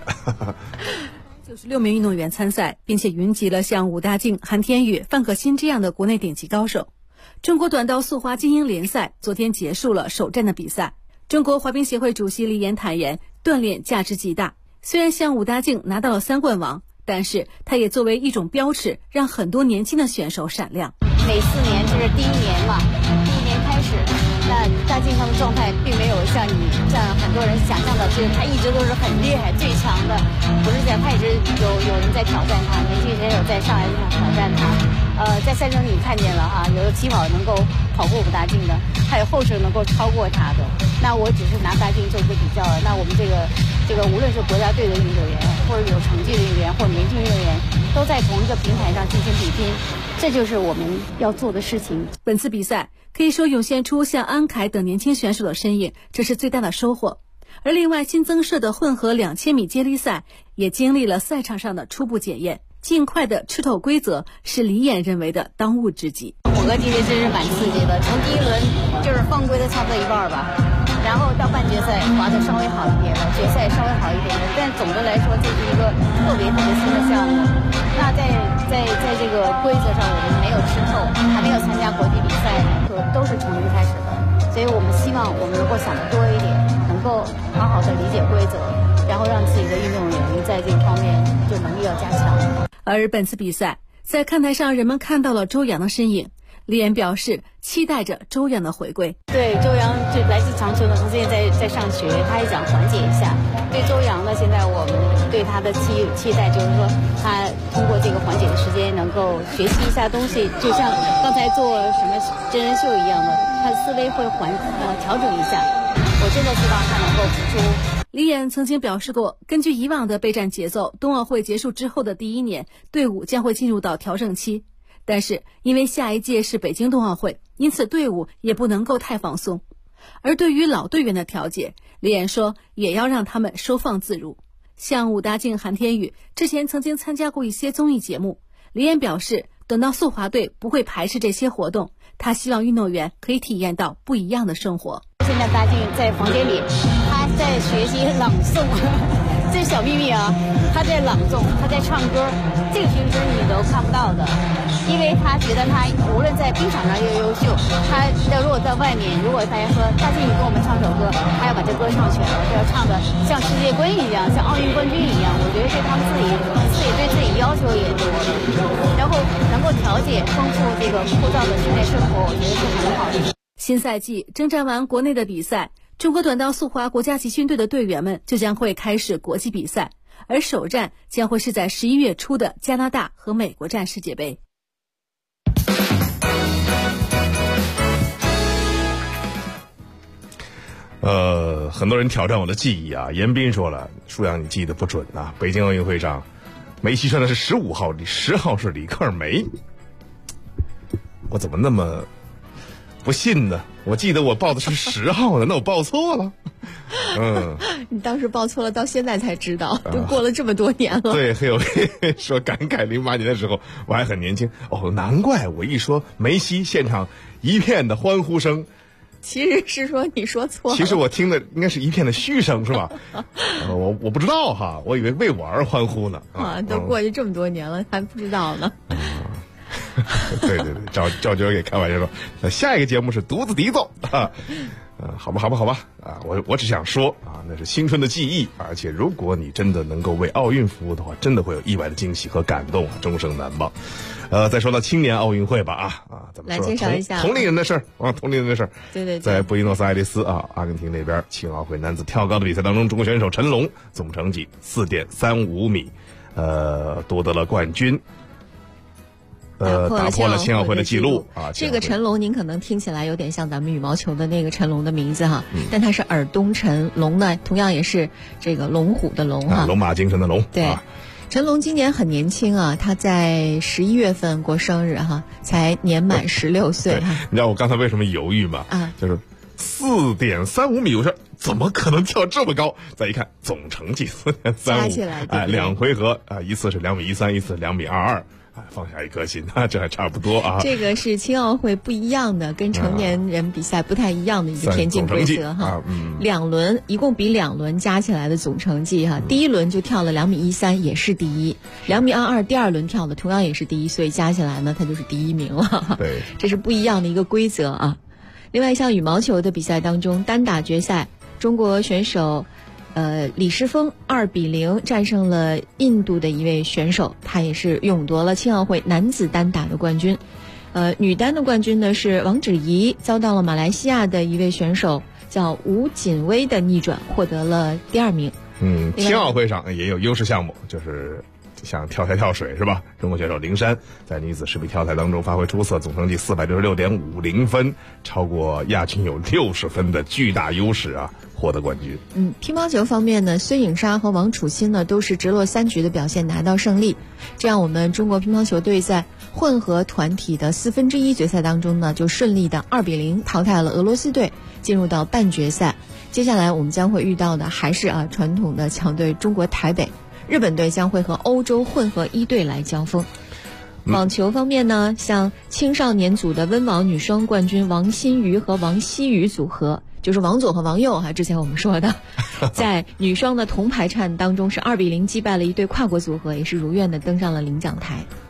96名运动员参赛，并且云集了像武大靖、韩天宇、范可新这样的国内顶级高手。中国短道速滑精英联赛昨天结束了首站的比赛。中国滑冰协会主席李岩坦言，锻炼价值极大。虽然像武大靖拿到了3冠王，但是他也作为一种标尺，让很多年轻的选手闪亮。
每4年这是第1年嘛，第1年开始，那大靖他们状态并没有像很多人想象的，就是他一直都是很厉害、最强的，不是这样，他一直有人在挑战他，年轻选手在上来挑战他。在赛程里看见了哈，有的起跑能够跑过武大靖的，还有后程能够超过他的。那我只是拿大靖做一个比较了。那我们这个无论是国家队的运动员，或者有成绩的运动员，或者年轻运动员，都在同一个平台上进行比拼，这就是我们要做的事情。
本次比赛可以说涌现出像安凯等年轻选手的身影，这是最大的收获。而另外新增设的混合2000米接力赛也经历了赛场上的初步检验，尽快的吃透规则是李演认为的当务之急。
5个级别真是蛮刺激的，从第1轮就是放归的差不多一半吧，然后到半决赛滑的稍微好一点了，决赛稍微好一点了，但总的来说这是一个特别新的项目。那在这个规则上我们没有吃透，还没有参加国际比赛呢，都是从零开始的，所以我们希望我们能够想得多一点，能够好好的理解规则， 然后让自己的运动员在这个方面就能力要加强。
而本次比赛在看台上，人们看到了周洋的身影。李岩表示期待着周洋的回归。
对，周洋就来自长春的，他现在在上学，他也想缓解一下。对周洋呢，现在我们对他的期待就是说，他通过这个缓解的时间，能够学习一下东西，就像刚才做什么真人秀一样的，他的思维会调整一下。我真的希望他能够付出。
李岩曾经表示过，根据以往的备战节奏，冬奥会结束之后的第1年，队伍将会进入到调整期。但是因为下一届是北京冬奥会，因此队伍也不能够太放松。而对于老队员的调节，李岩说也要让他们收放自如。像武大靖、韩天宇之前曾经参加过一些综艺节目，李岩表示等到速滑队不会排斥这些活动，他希望运动员可以体验到不一样的生活。
现在大靖在房间里，他在学习朗诵，这是小秘密啊！他在朗诵，他在唱歌，这个平时你都看不到的，因为他觉得他无论在冰场上越优秀，他如果在外面，如果大家说大靖你给我们唱首歌，他要把这歌唱全了，他要唱的像世界冠军一样，像奥运冠军一样。我觉得对他们自己对自己要求也多，然后能够调节丰富这个枯燥的训练生活，我觉得是很好的。
新赛季征战完国内的比赛，中国短道速滑国家集训队的队员们就将会开始国际比赛，而首站将会是在11月初的加拿大和美国站世界杯。
很多人挑战我的记忆啊。严彬说了，舒阳你记得不准啊。北京奥运会上，梅西穿的是15号，10号是里克尔梅。我怎么那么不信呢？我记得我报的是10号的，那我报错了。
你当时报错了，到现在才知道，都过了这么多年了。
对，黑有黑说感慨08年的时候我还很年轻哦，难怪我一说梅西，现场一片的欢呼声。
其实是说你说错了。
其实我听的应该是一片的嘘声，是吧？我不知道哈，我以为为我而欢呼呢。
都过去这么多年了，还不知道呢。
对，赵军给开玩笑说，下一个节目是独子敌奏啊。好吧啊，我只想说啊，那是青春的记忆，而且如果你真的能够为奥运服务的话，真的会有意外的惊喜和感动啊，终生难忘。再说到青年奥运会吧咱们说
来介绍一下
同龄人的事儿啊，同龄人的事儿。
对，
在布宜诺斯艾利斯阿根廷那边青奥会男子跳高的比赛当中，中国选手陈龙总成绩4.35米，夺得了冠军。打破了青奥会的记录啊！
这个陈龙您可能听起来有点像咱们羽毛球的那个陈龙的名字哈，但他是尔东陈龙呢，同样也是这个龙虎的龙哈，
龙马精神的龙。
对，陈龙今年很年轻啊，他在11月份过生日哈，才年满16岁哈。
你知道我刚才为什么犹豫吗？就是4.35米，我说怎么可能跳这么高？再一看总成绩4.35，
加起来
2回合一次是2.13米，一次2.22米。放下一颗心，这还差不多啊。
这个是青奥会不一样的，跟成年人比赛不太一样的一个田径规则哈。2轮一共比2轮加起来的总成绩哈，第1轮就跳了2.13米，也是第一；2.22米，第2轮跳的同样也是第一，所以加起来呢，他就是第1名了。
对，
这是不一样的一个规则啊。另外，像羽毛球的比赛当中，单打决赛，中国选手李诗峰2-0战胜了印度的一位选手，他也是勇夺了青奥会男子单打的冠军。女单的冠军呢是王芷怡，遭到了马来西亚的一位选手叫吴锦薇的逆转，获得了第2名。
青奥会上也有优势项目，就是像跳台跳水是吧？中国选手林珊在女子10米跳台当中发挥出色，总成绩466.50分，超过亚军有60分的巨大优势啊，获得冠军。
乒乓球方面呢，孙颖莎和王楚钦呢都是直落3局的表现拿到胜利，这样我们中国乒乓球队在混合团体的1/4决赛当中呢，就顺利的2-0淘汰了俄罗斯队，进入到半决赛。接下来我们将会遇到的还是传统的强队中国台北。日本队将会和欧洲混合1队来交锋。网球方面呢，像青少年组的温网女双冠军王欣瑜和王希瑜组合，就是王左和王右之前我们说的，在女双的铜牌战当中是2-0击败了一对跨国组合，也是如愿的登上了领奖台。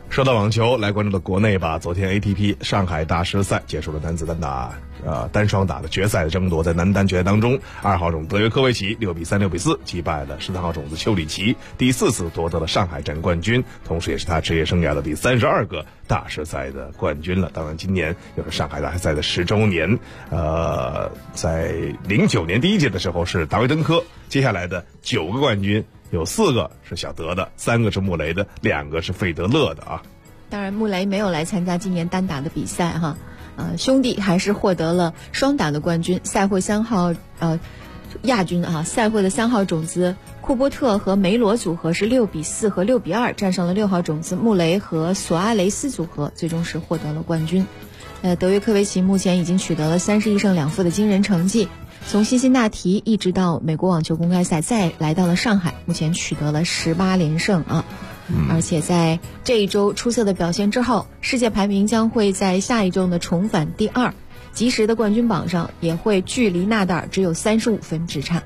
说到网球，来关注的国内吧。昨天 ATP 上海大师赛结束了男子单双打的决赛的争夺，在男单决赛当中，2号种德约科维奇6比3、6比4击败了13号种子丘里奇，第4次夺得了上海站冠军，同时也是他职业生涯的第32个大师赛的冠军了。当然，今年又是上海大师赛的10周年。在09年第一届的时候是达维登科，接下来的9个冠军有4个是小德的，3个是穆雷的，2个是费德勒的啊。
当然，穆雷没有来参加今年单打的比赛哈。兄弟还是获得了双打的冠军，赛会3号亚军啊，赛会的3号种子库波特和梅罗组合是6比4和6比2战胜了6号种子穆雷和索阿雷斯组合，最终是获得了冠军。德约科维奇目前已经取得了31胜2负的惊人成绩，从辛辛那提一直到美国网球公开赛，再来到了上海，目前取得了18连胜啊。而且在这一周出色的表现之后，世界排名将会在下一周呢重返第2，即时的冠军榜上也会距离纳达尔只有35分之差。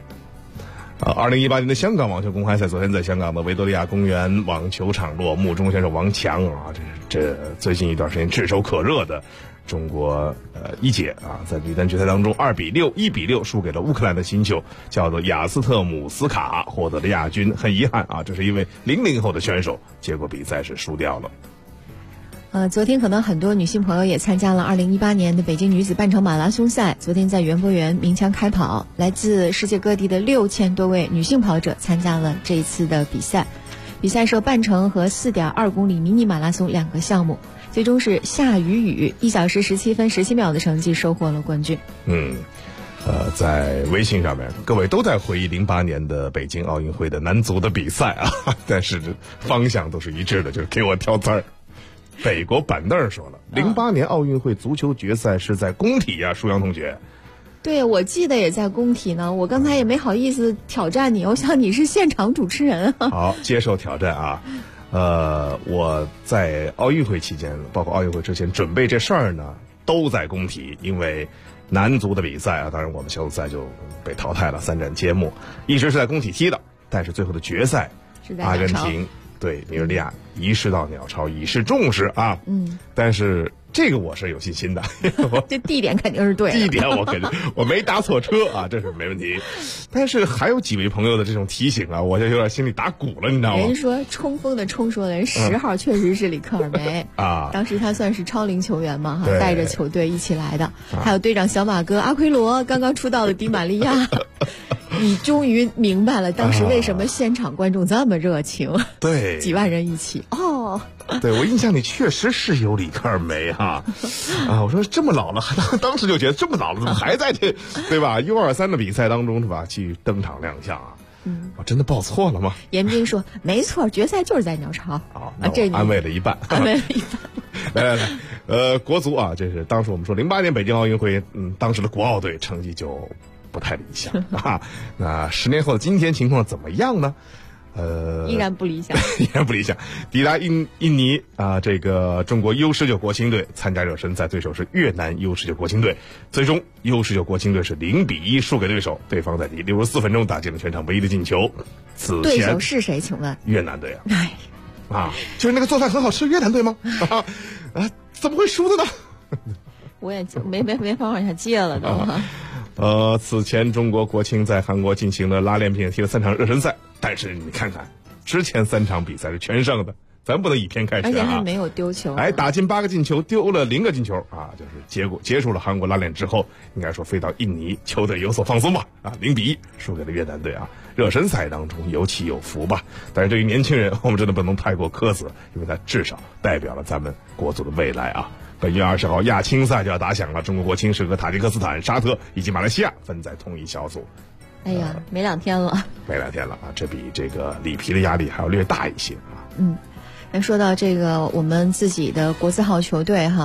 2018年的香港网球公开赛昨天在香港的维多利亚公园网球场落幕，中选手王强啊，这最近一段时间炙手可热的中国一姐啊，在女单决赛当中2比6、1比6输给了乌克兰的新秀，叫做雅斯特姆斯卡，获得了亚军。很遗憾啊，这是一位00后的选手，结果比赛是输掉了。
昨天可能很多女性朋友也参加了2018年的北京女子半程马拉松赛。昨天在园博园鸣枪开跑，来自世界各地的6000多位女性跑者参加了这一次的比赛。比赛设半程和4.2公里迷你马拉松2个项目，最终是夏雨雨1小时17分17秒的成绩收获了冠军。
在微信上面，各位都在回忆08年的北京奥运会的男足的比赛啊，但是方向都是一致的，就是给我挑刺儿。北国板凳说了，08年奥运会足球决赛是在工体呀，舒阳同学。
对，我记得也在工体呢，我刚才也没好意思挑战你，我想你是现场主持人啊。
好，接受挑战啊。我在奥运会期间，包括奥运会之前准备这事儿呢，都在工体，因为男足的比赛啊，当然我们小组赛就被淘汰了，3战揭幕，一直是在工体踢的，但是最后的决赛
是在
阿根廷对尼日利亚移师到鸟巢，以示重视啊。但是这个我是有信心的，
这地点肯定是对的，
地点我肯定我没搭错车啊，这是没问题。但是还有几位朋友的这种提醒啊，我就有点心里打鼓了，你知道吗？
人说冲锋的冲说的人10号确实是里克尔梅
啊，
当时他算是超龄球员嘛，带着球队一起来的。还有队长小马哥阿奎罗，刚刚出道的迪玛利亚。你终于明白了当时为什么现场观众这么热情，
对，
几万人一起哦。
对，我印象里确实是有里克尔梅哈啊，我说这么老了，当时就觉得这么老了怎么还在这，对吧？U23的比赛当中是吧，去登场亮相啊。我真的报错了吗？
严斌说没错，决赛就是在鸟巢。
好，那我安慰了一半，
安慰了一半。
来，国足啊，这是当时我们说08年北京奥运会，当时的国奥队成绩就不太理想啊。那10年后的今天情况怎么样呢？
依然不理想，
依然不理想。抵达印尼啊，这个中国 U19国青队参加热身赛，对手是越南 U19国青队，最终 U19国青队是0比1输给对手，对方在第64分钟打进了全场唯一的进球。此前
对手是谁？请问？
越南队啊，就是那个做饭很好吃越南队吗？怎么会输的呢？
我也没法往下接了
都。此前中国国青在韩国进行了拉练，并踢了3场热身赛，但是你看看之前3场比赛是全胜的，咱不能以偏概全啊。
而且还没有丢球，
打进8个进球，丢了0个进球啊！就是结束了韩国拉练之后，应该说飞到印尼，球队有所放松吧啊，0比1输给了越南队啊。热身赛当中有起有伏吧，但是对于年轻人，我们真的不能太过苛责，因为他至少代表了咱们国足的未来啊。本月20号亚青赛就要打响了，中国国青是和塔吉克斯坦、沙特以及马来西亚分在同一小组。
哎呀，没2天了啊，
这比这个里皮的压力还要略大一些啊。
那说到这个我们自己的国字号球队哈，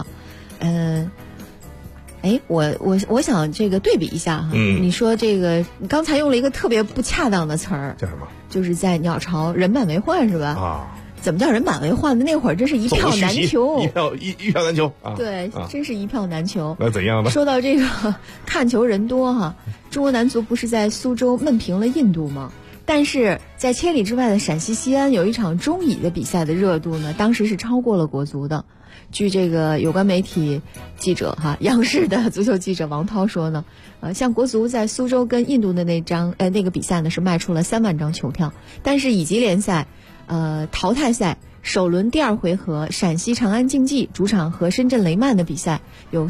我想这个对比一下哈，你说这个你刚才用了一个特别不恰当的词儿，
叫什么？
就是在鸟巢人满为患是吧？
啊。
怎么叫人满为患的？那会儿真是一票难求，
一票难求啊！
对，真是一票难求。
那怎样呢？
说到这个看球人多哈，中国男足不是在苏州闷平了印度吗？ 但是在千里之外的陕西西安有一场中乙的比赛的热度呢，当时是超过了国足的。据这个有关媒体记者央视的足球记者王涛说呢，像国足在苏州跟印度的那个比赛呢是卖出了3万张球票，但是乙级联赛淘汰赛首轮第2回合陕西长安竞技主场和深圳雷曼的比赛，有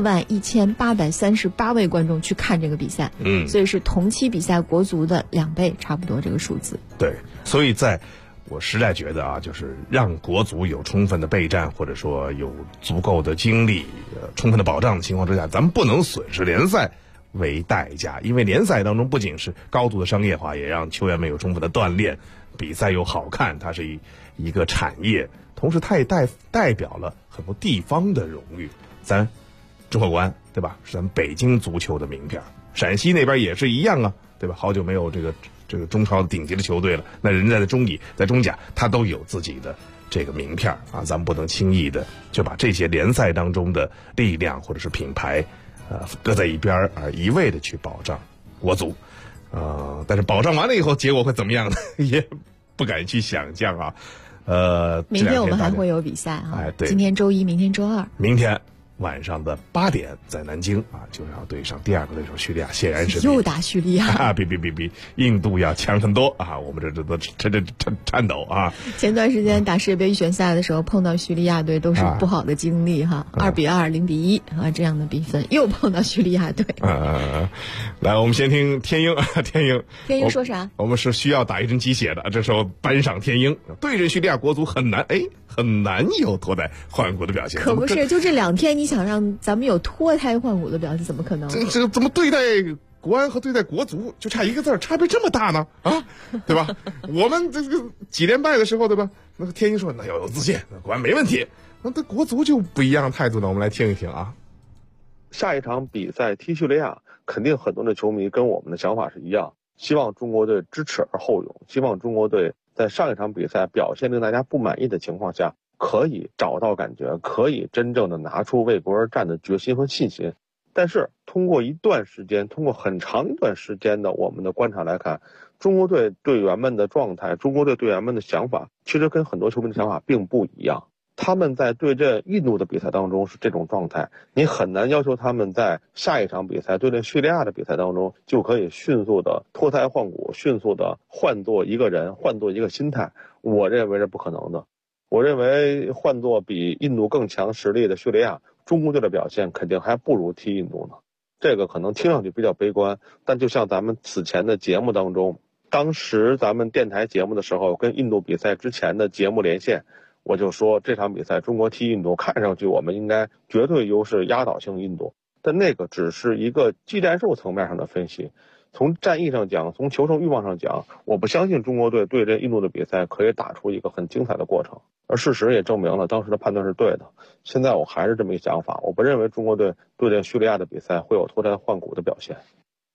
41838位观众去看这个比赛，所以是同期比赛国足的2倍，差不多这个数字。
对，所以我实在觉得就是让国足有充分的备战，或者说有足够的精力、充分的保障的情况之下，咱们不能损失联赛为代价，因为联赛当中不仅是高度的商业化，也让球员们有充分的锻炼，比赛又好看，它是一个产业，同时它也代表了很多地方的荣誉。咱中国国安对吧，是咱们北京足球的名片，陕西那边也是一样啊，对吧？好久没有这个中超顶级的球队了，那人家在中乙、在中甲，他都有自己的这个名片咱们不能轻易的就把这些联赛当中的力量或者是品牌搁在一边而一味的去保障国足，但是保障完了以后结果会怎么样呢？也不敢去想象
明天我们还会有比赛对，今天周一，明天周二，
明天晚上的8点在南京就是要对上第2个对手叙利亚，显然是
又打叙利亚
比印度要强很多我们这都颤抖
前段时间打世界杯预选赛的时候碰到叙利亚队都是不好的经历2-2、0-1这样的比分，又碰到叙利亚队。
来，我们先听天鹰
天鹰说啥？
我们是需要打一针鸡血的，这时候搬上天鹰对阵叙利亚，国足很难有脱胎换骨的表现。
可不是，就这2天你想让咱们有脱胎换骨的表现，怎么可能？
这怎么对待国安和对待国足就差一个字，差别这么大呢？对吧？我们这个几连败的时候，对吧？那个天鹰说那要有自信，国安没问题。那这国足就不一样态度呢，我们来听一听
下一场比赛踢叙利亚，肯定很多的球迷跟我们的想法是一样，希望中国队知耻而后勇，希望中国队在上一场比赛表现令大家不满意的情况下，可以找到感觉，可以真正的拿出为国而战的决心和信心。但是通过很长一段时间的我们的观察来看，中国队队员们的状态，中国队队员们的想法，其实跟很多球迷的想法并不一样。他们在对阵印度的比赛当中是这种状态，你很难要求他们在下一场比赛对阵叙利亚的比赛当中就可以迅速的脱胎换骨，迅速的换作一个人，换作一个心态，我认为是不可能的。我认为换作比印度更强实力的叙利亚，中国队的表现肯定还不如踢印度呢。这个可能听上去比较悲观，但就像咱们此前的节目当中，当时咱们电台节目的时候跟印度比赛之前的节目连线，我就说这场比赛中国踢印度，看上去我们应该绝对优势压倒性印度，但那个只是一个技战术层面上的分析。从战役上讲，从求胜欲望上讲，我不相信中国队对阵印度的比赛可以打出一个很精彩的过程，而事实也证明了当时的判断是对的。现在我还是这么一个想法，我不认为中国队对阵叙利亚的比赛会有脱胎换骨的表现。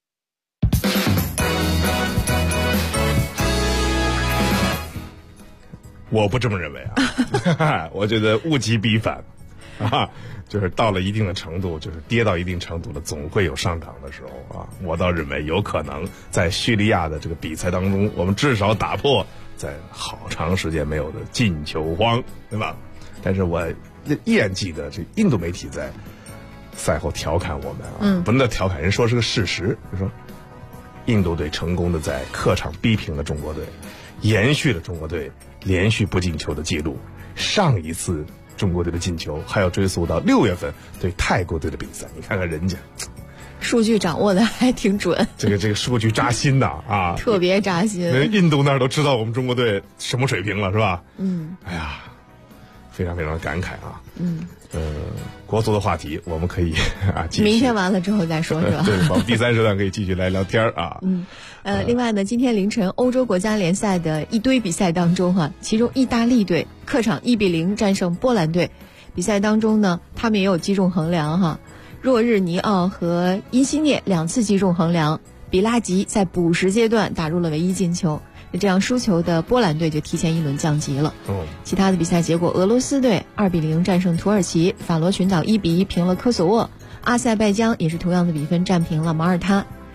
我不这么认为我觉得物极必反就是到了一定的程度，就是跌到一定程度了，总会有上涨的时候我倒认为有可能在叙利亚的这个比赛当中，我们至少打破在好长时间没有的进球荒，对吧？但是我依然记得这印度媒体在赛后调侃我们不能调侃，人说是个事实，就说印度队成功的在客场逼平了中国队，延续了中国队连续不进球的记录。上一次中国队的进球还要追溯到6月份对泰国队的比赛，你看看人家
数据掌握的还挺准，
这个数据扎心的
特别扎心。
印度那儿都知道我们中国队什么水平了，是吧？哎呀，非常非常感慨国足的话题我们可以继续
明天完了之后再说，是吧？
对，我们第3时段可以继续来聊天
另外呢，今天凌晨欧洲国家联赛的一堆比赛当中其中意大利队客场1-0战胜波兰队，比赛当中呢，他们也有击中横梁若日尼奥和因西涅2次击中横梁，比拉吉在补时阶段打入了唯一进球。这样输球的波兰队就提前1轮降级了。其他的比赛结果，俄罗斯队2-0战胜土耳其，法罗群岛1-1平了科索沃，阿塞拜疆也是同样的比分战平了马耳他，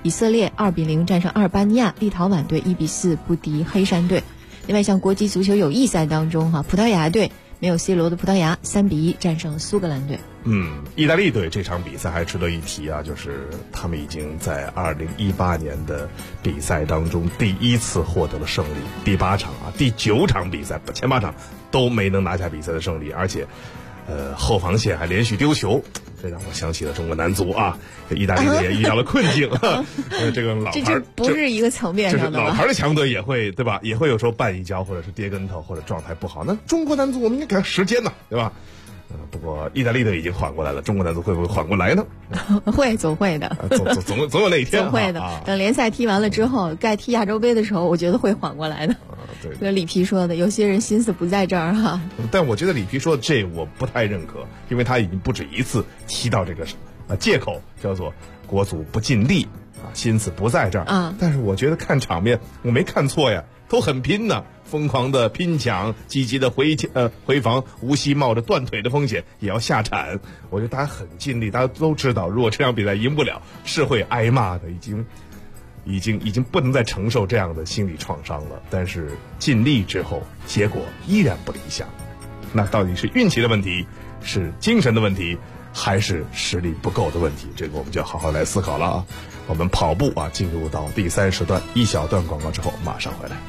以色列2-0战胜阿尔巴尼亚，立陶宛队1-4不敌黑山队。另外，像国际足球友谊赛当中葡萄牙队没有 C 罗的葡萄牙3-1战胜苏格兰队。
意大利队这场比赛还值得一提啊，就是他们已经在2018年的比赛当中第一次获得了胜利，第8场第9场比赛前8场都没能拿下比赛的胜利，而且后防线还连续丢球，这让我想起了中国男足啊，意大利队也遇到了困境。这个老牌
这不是一个层面上的，
老牌的强队也会对吧？也会有时候绊一跤，或者是跌跟头，或者状态不好。那中国男足我们应该给他时间呢，对吧？不过意大利队已经缓过来了，中国男足会不会缓过来呢？
总会的，
总有那一天，
总会的。等联赛踢完了之后，该踢亚洲杯的时候，我觉得会缓过来的。
对，
这个里皮说的，有些人心思不在这儿哈。
但我觉得里皮说的这我不太认可，因为他已经不止一次提到这个借口，叫做国足不尽力心思不在这儿。但是我觉得看场面我没看错呀，都很拼呢。疯狂的拼抢，积极的回防，无锡冒着断腿的风险也要下铲。我觉得大家很尽力，大家都知道，如果这场比赛赢不了，是会挨骂的，已经不能再承受这样的心理创伤了。但是尽力之后，结果依然不理想。那到底是运气的问题，是精神的问题，还是实力不够的问题？这个我们就要好好来思考了啊。我们跑步进入到第3时段，一小段广告之后马上回来。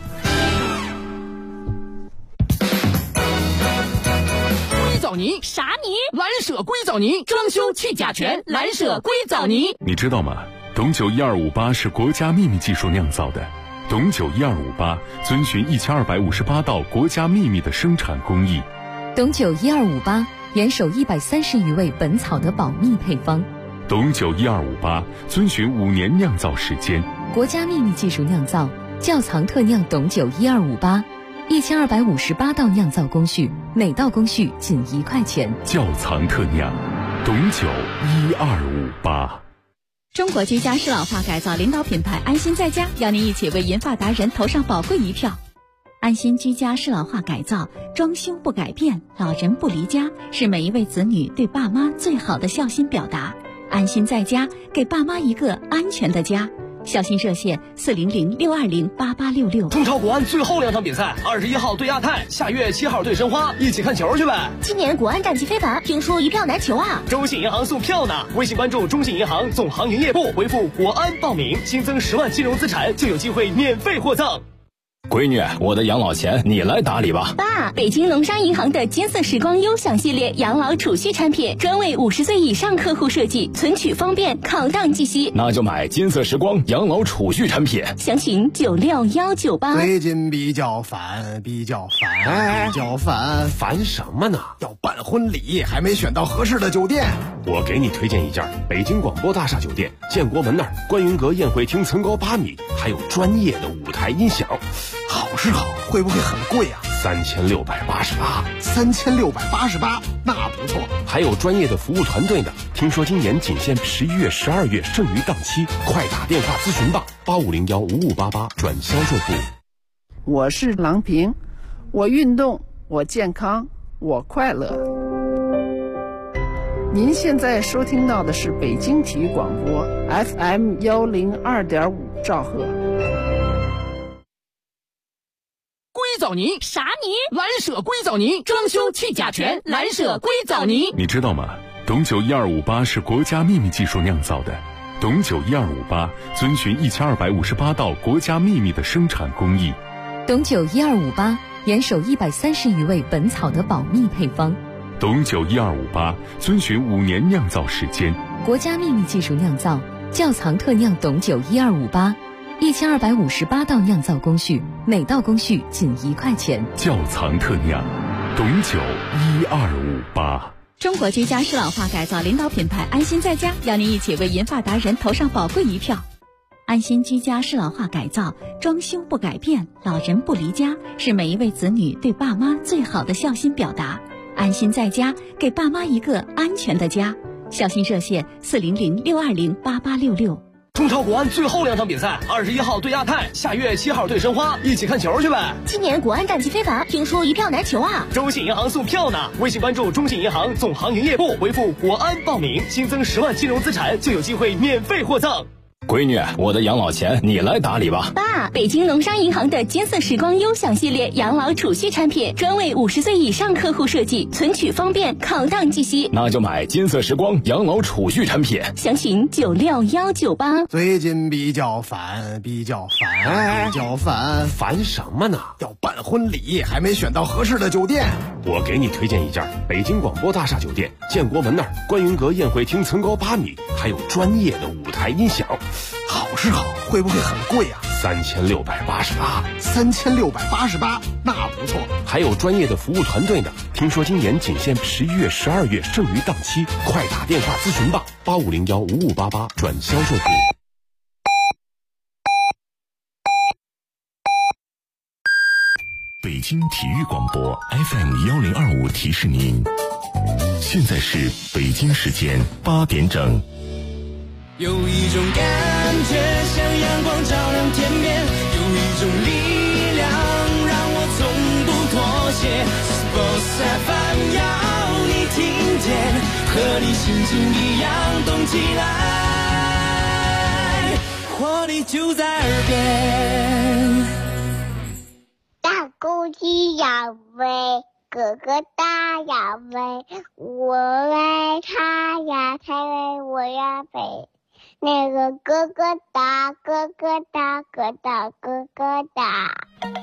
藻泥啥泥？蓝舍硅藻泥，装修去甲醛，蓝舍硅藻泥。
你知道吗？董酒1258是国家秘密技术酿造的。董酒1258遵循1258道国家秘密的生产工艺。
董酒1258严守130余味本草的保密配方。
董酒1258遵循5年酿造时间，
国家秘密技术酿造，窖藏特酿董酒1258，1258道酿造工序，每道工序仅1块钱。
窖藏特酿，董酒1258。
中国居家适老化改造领导品牌安心在家邀您一起为银发达人投上宝贵一票。安心居家适老化改造，装修不改变，老人不离家，是每一位子女对爸妈最好的孝心表达。安心在家，给爸妈一个安全的家。孝心热线400-620-8866。
中超国安最后2场比赛，21号对亚太，下月7号对申花，一起看球去呗。
今年国安战绩非凡，听说一票难求啊！
中信银行送票呢，微信关注中信银行总行营业部，回复国安报名，新增10万金融资产就有机会免费获赠。
闺女，我的养老钱你来打理吧。
爸，北京农商银行的金色时光优享系列养老储蓄产品，专为50岁以上客户设计，存取方便，抗档计息。
那就买金色时光养老储蓄产品。
详情96198。
最近比较烦，
烦什么呢？
要办婚礼，还没选到合适的酒店。
我给你推荐一家北京广播大厦酒店，建国门那儿观云阁宴会厅层高8米，还有专业的舞台音响。
好是好，会不会很贵啊
？3688，
那不错。
还有专业的服务团队呢。听说今年仅限11月、12月剩余档期，快打电话咨询吧，85015588转销售部。
我是郎平，我运动，我健康，我快乐。您现在收听到的是北京体育广播 FM 102.5兆赫。
硅藻泥
啥泥？
蓝舍硅藻泥，装修去甲醛，蓝舍硅藻泥。
你知道吗？董酒1258是国家秘密技术酿造的。董酒1258遵循1258道国家秘密的生产工艺。
董酒1258严守130余味本草的保密配方。
董酒1258遵循5年酿造时间，
国家秘密技术酿造，窖藏特酿董酒1258，1258道酿造工序，每道工序仅1块钱。
窖藏特酿，董酒1258。
中国居家适老化改造领导品牌安心在家邀您一起为银发达人投上宝贵一票。安心居家适老化改造，装修不改变，老人不离家，是每一位子女对爸妈最好的孝心表达。安心在家，给爸妈一个安全的家。孝心热线400-620-8866。
中超国安最后2场比赛，21号对亚太，下月7号对申花，一起看球去呗。
今年国安战绩非凡，听说一票难求啊！
中信银行送票呢，微信关注中信银行总行营业部，回复国安报名，新增10万金融资产就有机会免费获赠。 闺女，我的养老钱你来打理吧。
爸，北京农商银行的金色时光优享系列养老储蓄产品，专为50岁以上客户设计，存取方便，考档计息。
那就买金色时光养老储蓄产品，
详询96198。
最近比较烦，
烦什么呢？
要办婚礼，还没选到合适的酒店。
我给你推荐一家北京广播大厦酒店，建国门那儿观云阁宴会厅层高8米，还有专业的舞台音响。
好是好，会不会很贵啊
？3688，
那不错。
还有专业的服务团队呢。听说今年仅限11月、12月剩余档期，快打电话咨询吧，85015588转销售部。
北京体育广播 FM1025提示您，现在是北京时间8点整。
有一种感觉像阳光照亮天边，有一种力量让我从不妥协。Sports FM 要你听见，和你心情一样动起来，活力就在耳边。
大公鸡要飞，哥哥大要飞，我爱他呀，他为我要飞。那个哥哥大，哥哥大，哥大哥哥大。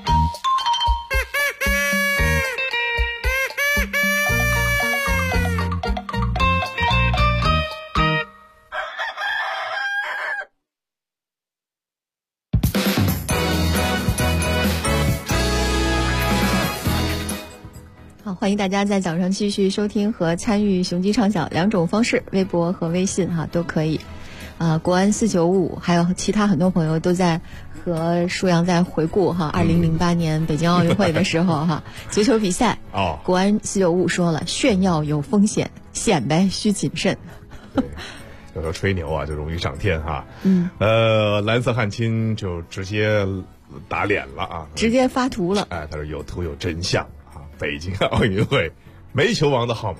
好，欢迎大家在早上继续收听和参与雄鸡畅晓两种方式，微博和微信都可以。国安495还有其他很多朋友都在和舒阳在回顾2008年北京奥运会的时候足球比赛国安495说了，炫耀有风险，显摆需谨慎。
有时候吹牛就容易上天蓝色汗青就直接打脸了
直接发图了。
他说有图有真相北京奥运会煤球王的号码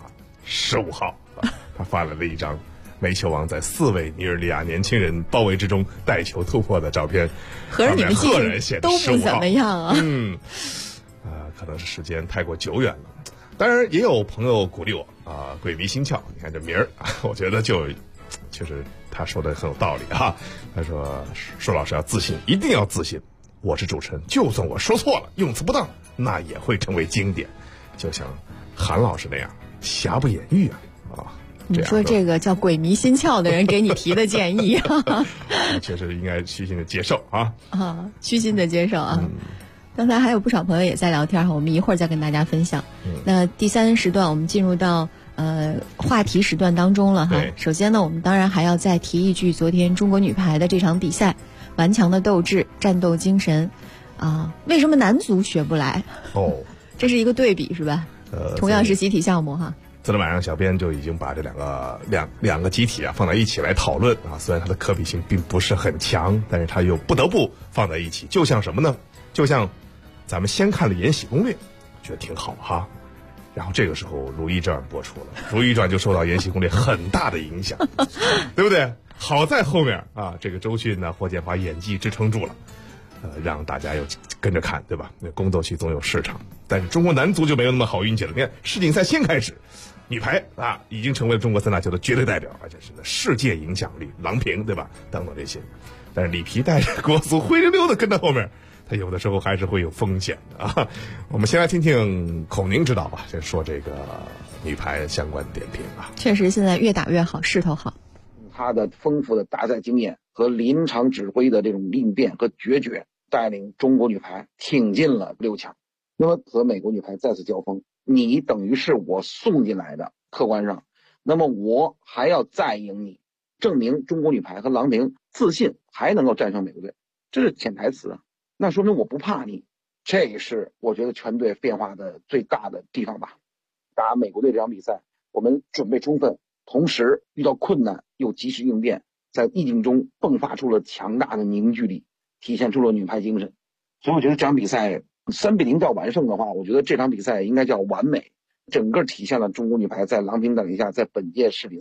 15号他发来了一张煤球王在4位尼日利亚年轻人包围之中带球突破的照片，
合着你们
赫然显
都不怎么样
可能是时间太过久远了。当然也有朋友鼓励我鬼迷心窍，你看这名儿我觉得确实他说的很有道理他说舒老师要自信，一定要自信，我是主持人，就算我说错了，用词不当，那也会成为经典，就像韩老师那样瑕不掩瑜
你说这个叫鬼迷心窍的人给你提的建议
确实应该虚心的接受
虚心的接受刚才还有不少朋友也在聊天我们一会儿再跟大家分享那第3时段我们进入到话题时段当中了首先呢，我们当然还要再提一句昨天中国女排的这场比赛，顽强的斗志，战斗精神为什么男足学不来这是一个对比是吧同样是集体项目
昨天晚上小编就已经把这两个集体放在一起来讨论虽然它的可比性并不是很强，但是它又不得不放在一起，就像什么呢？就像咱们先看了《延禧攻略》，觉得挺好然后这个时候《如懿传》播出了，《如懿传》就受到《延禧攻略》很大的影响对不对？好在后面这个周迅呢、霍建华演技支撑住了让大家又跟着看，对吧？那宫斗戏总有市场，但是中国男足就没有那么好运气了。你看世锦赛先开始，女排已经成为了中国3大球的绝对代表，而且是世界影响力，郎平对吧？等等这些。但是里皮带着国足灰溜溜的跟在后面，他有的时候还是会有风险的我们先来听听孔宁指导吧，先说这个女排相关点评
确实现在越打越好，势头好。
他的丰富的大赛经验和临场指挥的这种应变和决绝，带领中国女排挺进了6强。那么和美国女排再次交锋，你等于是我送进来的，客观上，那么我还要再赢你，证明中国女排和郎平自信还能够战胜美国队，这是潜台词那说明我不怕你，这是我觉得全队变化的最大的地方吧。打美国队这场比赛，我们准备充分，同时遇到困难又及时应变，在逆境中迸发出了强大的凝聚力，体现出了女排精神。所以我觉得这场比赛3-0叫完胜的话，我觉得这场比赛应该叫完美，整个体现了中国女排在郎平带领下在本届世锦赛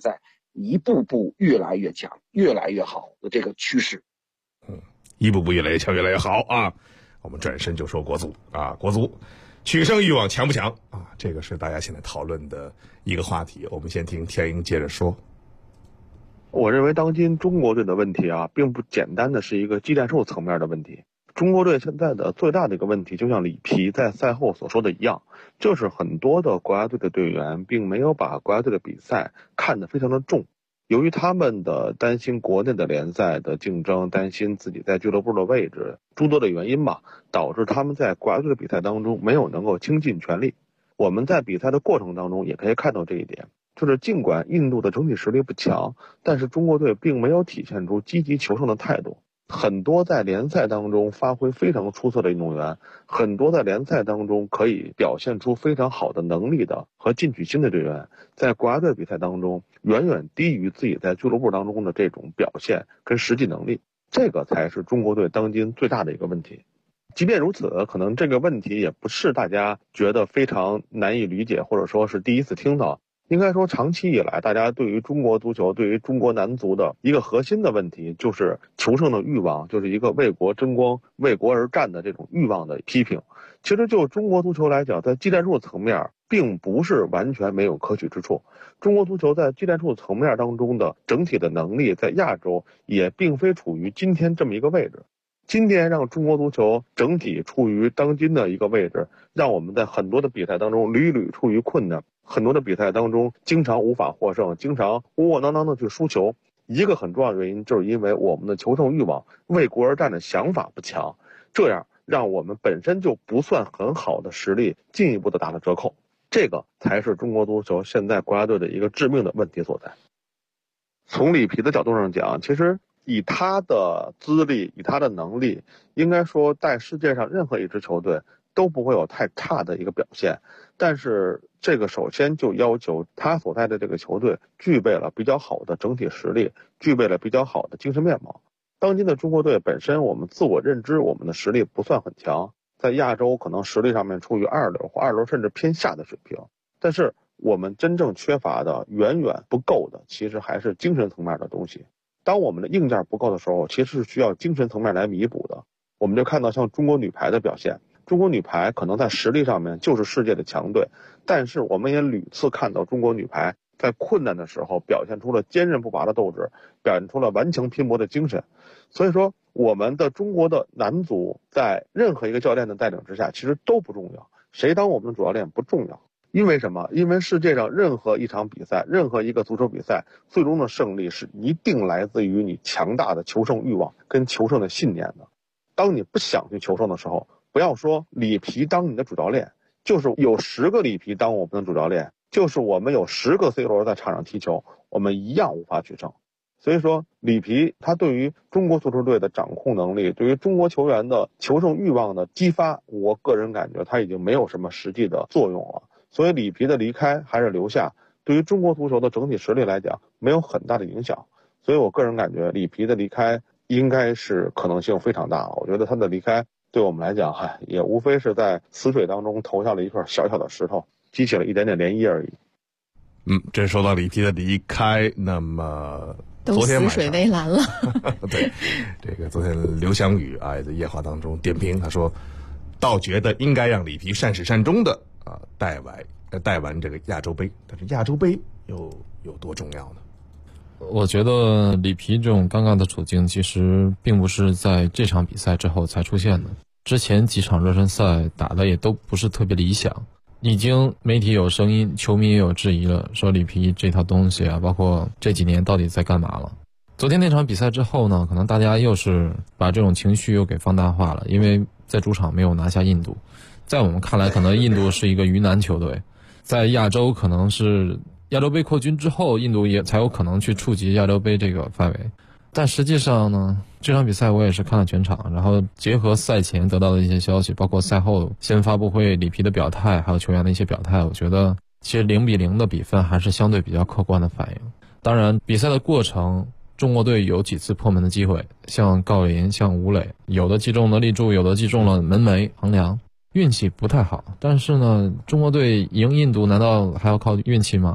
一步步越来越强、越来越好的这个趋势。
一步步越来越强，越来越好啊！我们转身就说国足啊，国足取胜欲望强不强啊？这个是大家现在讨论的一个话题。我们先听天鹰接着说。
我认为当今中国队的问题啊，并不简单的是一个技战术层面的问题。中国队现在的最大的一个问题，就像里皮在赛后所说的一样，就是很多的国家队的队员并没有把国家队的比赛看得非常的重。由于他们的担心国内的联赛的竞争，担心自己在俱乐部的位置，诸多的原因吧，导致他们在国家队的比赛当中没有能够倾尽全力。我们在比赛的过程当中也可以看到这一点，就是尽管印度的整体实力不强，但是中国队并没有体现出积极求胜的态度。很多在联赛当中发挥非常出色的运动员，很多在联赛当中可以表现出非常好的能力的和进取心的队员，在国家队比赛当中远远低于自己在俱乐部当中的这种表现跟实际能力，这个才是中国队当今最大的一个问题。即便如此，可能这个问题也不是大家觉得非常难以理解，或者说是第一次听到。应该说长期以来，大家对于中国足球，对于中国男足的一个核心的问题，就是求胜的欲望，就是一个为国争光、为国而战的这种欲望的批评。其实就中国足球来讲，在技战术层面并不是完全没有可取之处。中国足球在技战术层面当中的整体的能力，在亚洲也并非处于今天这么一个位置。今天让中国足球整体处于当今的一个位置，让我们在很多的比赛当中屡屡处于困难，很多的比赛当中经常无法获胜，经常窝窝囊囊的去输球。一个很重要的原因就是因为我们的求胜欲望、为国而战的想法不强，这样让我们本身就不算很好的实力进一步的打了折扣。这个才是中国足球现在国家队的一个致命的问题所在。从里皮的角度上讲，其实以他的资历，以他的能力，应该说在世界上任何一支球队都不会有太差的一个表现。但是这个首先就要求他所在的这个球队具备了比较好的整体实力，具备了比较好的精神面貌。当今的中国队本身，我们自我认知我们的实力不算很强，在亚洲可能实力上面处于二流或二流甚至偏下的水平。但是我们真正缺乏的远远不够的，其实还是精神层面的东西。当我们的硬件不够的时候，其实是需要精神层面来弥补的。我们就看到像中国女排的表现，中国女排可能在实力上面就是世界的强队，但是我们也屡次看到中国女排在困难的时候表现出了坚韧不拔的斗志，表现出了顽强拼搏的精神。所以说我们的中国的男足在任何一个教练的带领之下其实都不重要，谁当我们的主教练不重要。因为什么？因为世界上任何一场比赛，任何一个足球比赛，最终的胜利是一定来自于你强大的求胜欲望跟求胜的信念的。当你不想去求胜的时候，不要说里皮当你的主教练，就是有10个里皮当我们的主教练，就是我们有10个 C 罗在场上踢球，我们一样无法取胜。所以说里皮他对于中国足球队的掌控能力，对于中国球员的求胜欲望的激发，我个人感觉他已经没有什么实际的作用了。所以里皮的离开还是留下，对于中国足球的整体实力来讲没有很大的影响。所以我个人感觉里皮的离开应该是可能性非常大。我觉得他的离开对我们来讲也无非是在死水当中投下了一块小小的石头，激起了一点点涟漪而已。
这说到里皮的离开，那么
都死水为蓝了。
对，这个昨天刘翔宇在夜话当中点评，他说倒觉得应该让里皮善始善终的带完这个亚洲杯。但是亚洲杯有多重要呢？
我觉得里皮这种尴尬的处境其实并不是在这场比赛之后才出现的，之前几场热身赛打的也都不是特别理想，已经媒体有声音，球迷也有质疑了，说里皮这套东西包括这几年到底在干嘛了。昨天那场比赛之后呢，可能大家又是把这种情绪又给放大化了，因为在主场没有拿下印度，在我们看来可能印度是一个鱼腩球队，在亚洲可能是亚洲杯扩军之后，印度也才有可能去触及亚洲杯这个范围。但实际上呢，这场比赛我也是看了全场，然后结合赛前得到的一些消息，包括赛后新闻发布会里皮的表态，还有球员的一些表态，我觉得其实0-0的比分还是相对比较客观的反应。当然比赛的过程中国队有几次破门的机会，像郜林像吴磊，有的击中了立柱，有的击中了门楣横梁，运气不太好。但是呢，中国队赢印度难道还要靠运气吗？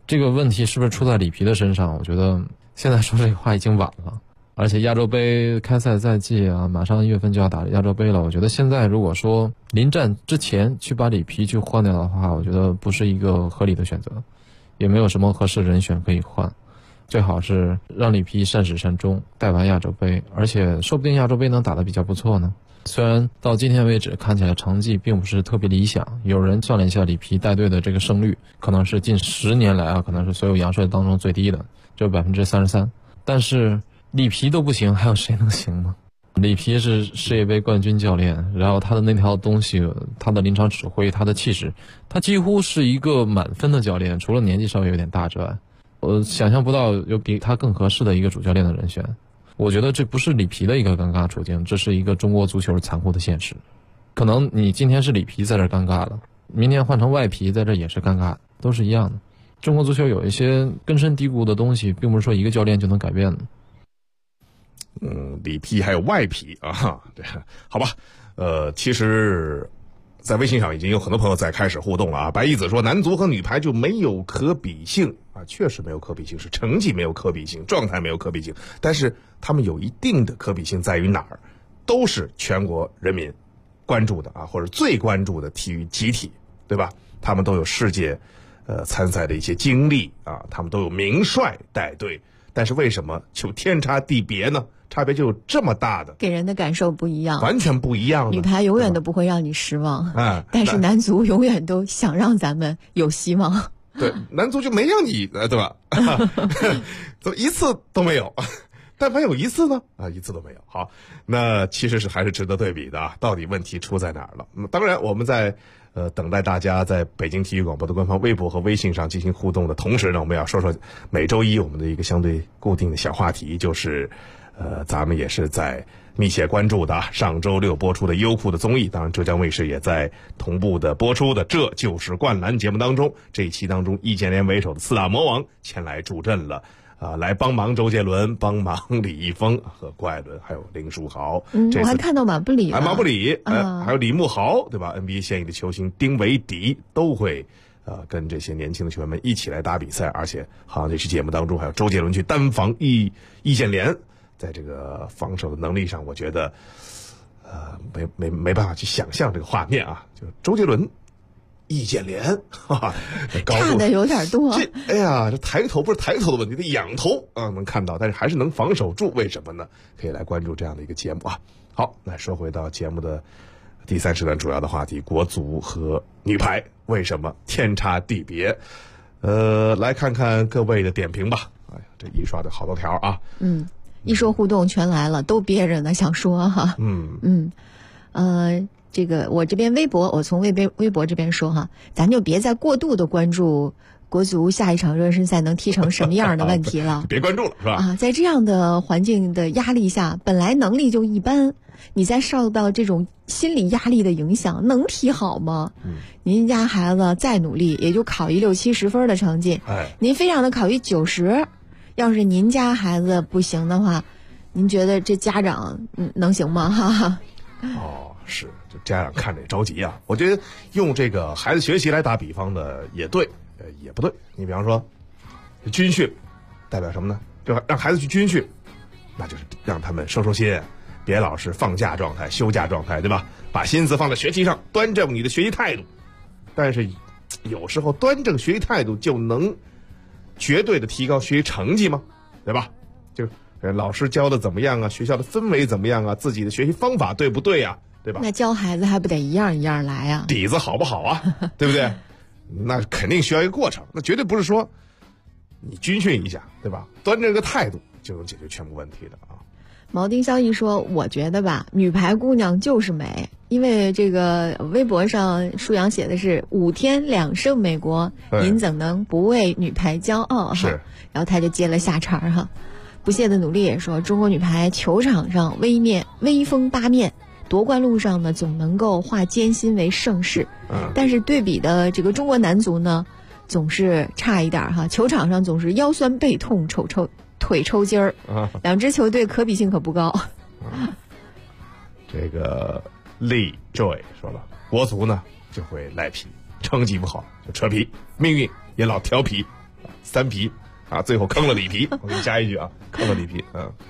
这个问题是不是出在里皮的身上？我觉得现在说这个话已经晚了。而且亚洲杯开赛在即啊，马上1月份就要打亚洲杯了。我觉得现在如果说临战之前去把里皮去换掉的话，我觉得不是一个合理的选择，也没有什么合适的人选可以换。最好是让里皮善始善终，带完亚洲杯，而且说不定亚洲杯能打得比较不错呢。虽然到今天为止看起来成绩并不是特别理想，有人算了一下里皮带队的这个胜率，可能是近10年来啊，可能是所有洋帅当中最低的，只有33%。但是里皮都不行，还有谁能行呢？里皮是世界杯冠军教练，然后他的那条东西，他的临场指挥，他的气势，他几乎是一个满分的教练，除了年纪稍微有点大之外，我想象不到有比他更合适的一个主教练的人选。我觉得这不是里皮的一个尴尬处境，这是一个中国足球残酷的现实。可能你今天是里皮在这尴尬了，明天换成外皮在这也是尴尬，都是一样的。中国足球有一些根深蒂固的东西，并不是说一个教练就能改变的。
里皮还有外皮啊，对，好吧，其实，在微信上已经有很多朋友在开始互动了啊。白一子说，男足和女排就没有可比性啊，确实没有可比性，是成绩没有可比性，状态没有可比性，但是他们有一定的可比性在于哪儿？都是全国人民关注的啊，或者最关注的体育集体，对吧？他们都有世界参赛的一些经历啊，他们都有名帅带队，但是为什么就天差地别呢？差别就有这么大的，
给人的感受不一样，
完全不一样的。
女排永远都不会让你失望，但是男足永远都想让咱们有希望。
对，男足就没让你，对吧？一次都没有。但凡有一次呢？一次都没有。好，那其实还是值得对比的啊。到底问题出在哪儿了？当然，我们在等待大家在北京体育广播的官方微博和微信上进行互动的同时呢，我们要说说每周一我们的一个相对固定的小话题，就是咱们也是在密切关注的上周六播出的优酷的综艺，当然浙江卫视也在同步的播出的《这就是灌篮》节目当中，这一期当中易建联为首的4大魔王前来助阵了。来帮忙周杰伦，帮忙李易峰和郭艾伦，还有林书豪。
我还看到马布里了，
马布里，还有李慕豪，对吧 ？NBA 现役的球星丁伟迪都会跟这些年轻的球员们一起来打比赛，而且好像这期节目当中还有周杰伦去单防易建联，在这个防守的能力上，我觉得没办法去想象这个画面啊，就周杰伦。易建联，
差的有点多。
这抬头不是抬头的问题，他仰头啊能看到，但是还是能防守住，为什么呢？可以来关注这样的一个节目啊。好，那说回到节目的第3时段主要的话题，国足和女排为什么天差地别？来看看各位的点评吧。哎呀，这一刷的好多条啊。
一说互动全来了，都憋着呢，想说哈。这个我这边微博，我从微博这边说哈，咱就别再过度的关注国足下一场热身赛能踢成什么样的问题了，
别关注了是吧？
在这样的环境的压力下，本来能力就一般，你再受到这种心理压力的影响，能踢好吗？您家孩子再努力，也就考一60-70分的成绩，您非让他考一90，要是您家孩子不行的话，您觉得这家长能行吗？哈。
是，这家长看着也着急啊。我觉得用这个孩子学习来打比方的也对，也不对。你比方说，军训代表什么呢？就让孩子去军训，那就是让他们收心，别老是放假状态、休假状态，对吧？把心思放在学习上，端正你的学习态度。但是有时候端正学习态度就能绝对的提高学习成绩吗？对吧？就老师教的怎么样啊？学校的氛围怎么样啊？自己的学习方法对不对啊？对吧？
那教孩子还不得一样一样来啊？
底子好不好啊？对不对？那肯定需要一个过程，那绝对不是说你军训一下，对吧？端正个态度就能解决全部问题的啊。
毛丁萧逸说，我觉得吧，女排姑娘就是美，因为这个微博上舒阳写的是5天2胜美国，您怎能不为女排骄傲？
是，
然后他就接了下茬哈。不懈的努力也说，中国女排球场上威风八面，夺冠路上呢总能够化艰辛为盛世，但是对比的这个中国男足呢，总是差一点哈，球场上总是腰酸背痛、腿抽筋儿，两支球队可比性可不高。
这个Lee Joy 说了，国足呢就会赖皮，成绩不好就扯皮，命运也老调皮， 3皮啊，最后坑了里皮。我给你加一句啊，坑了里皮。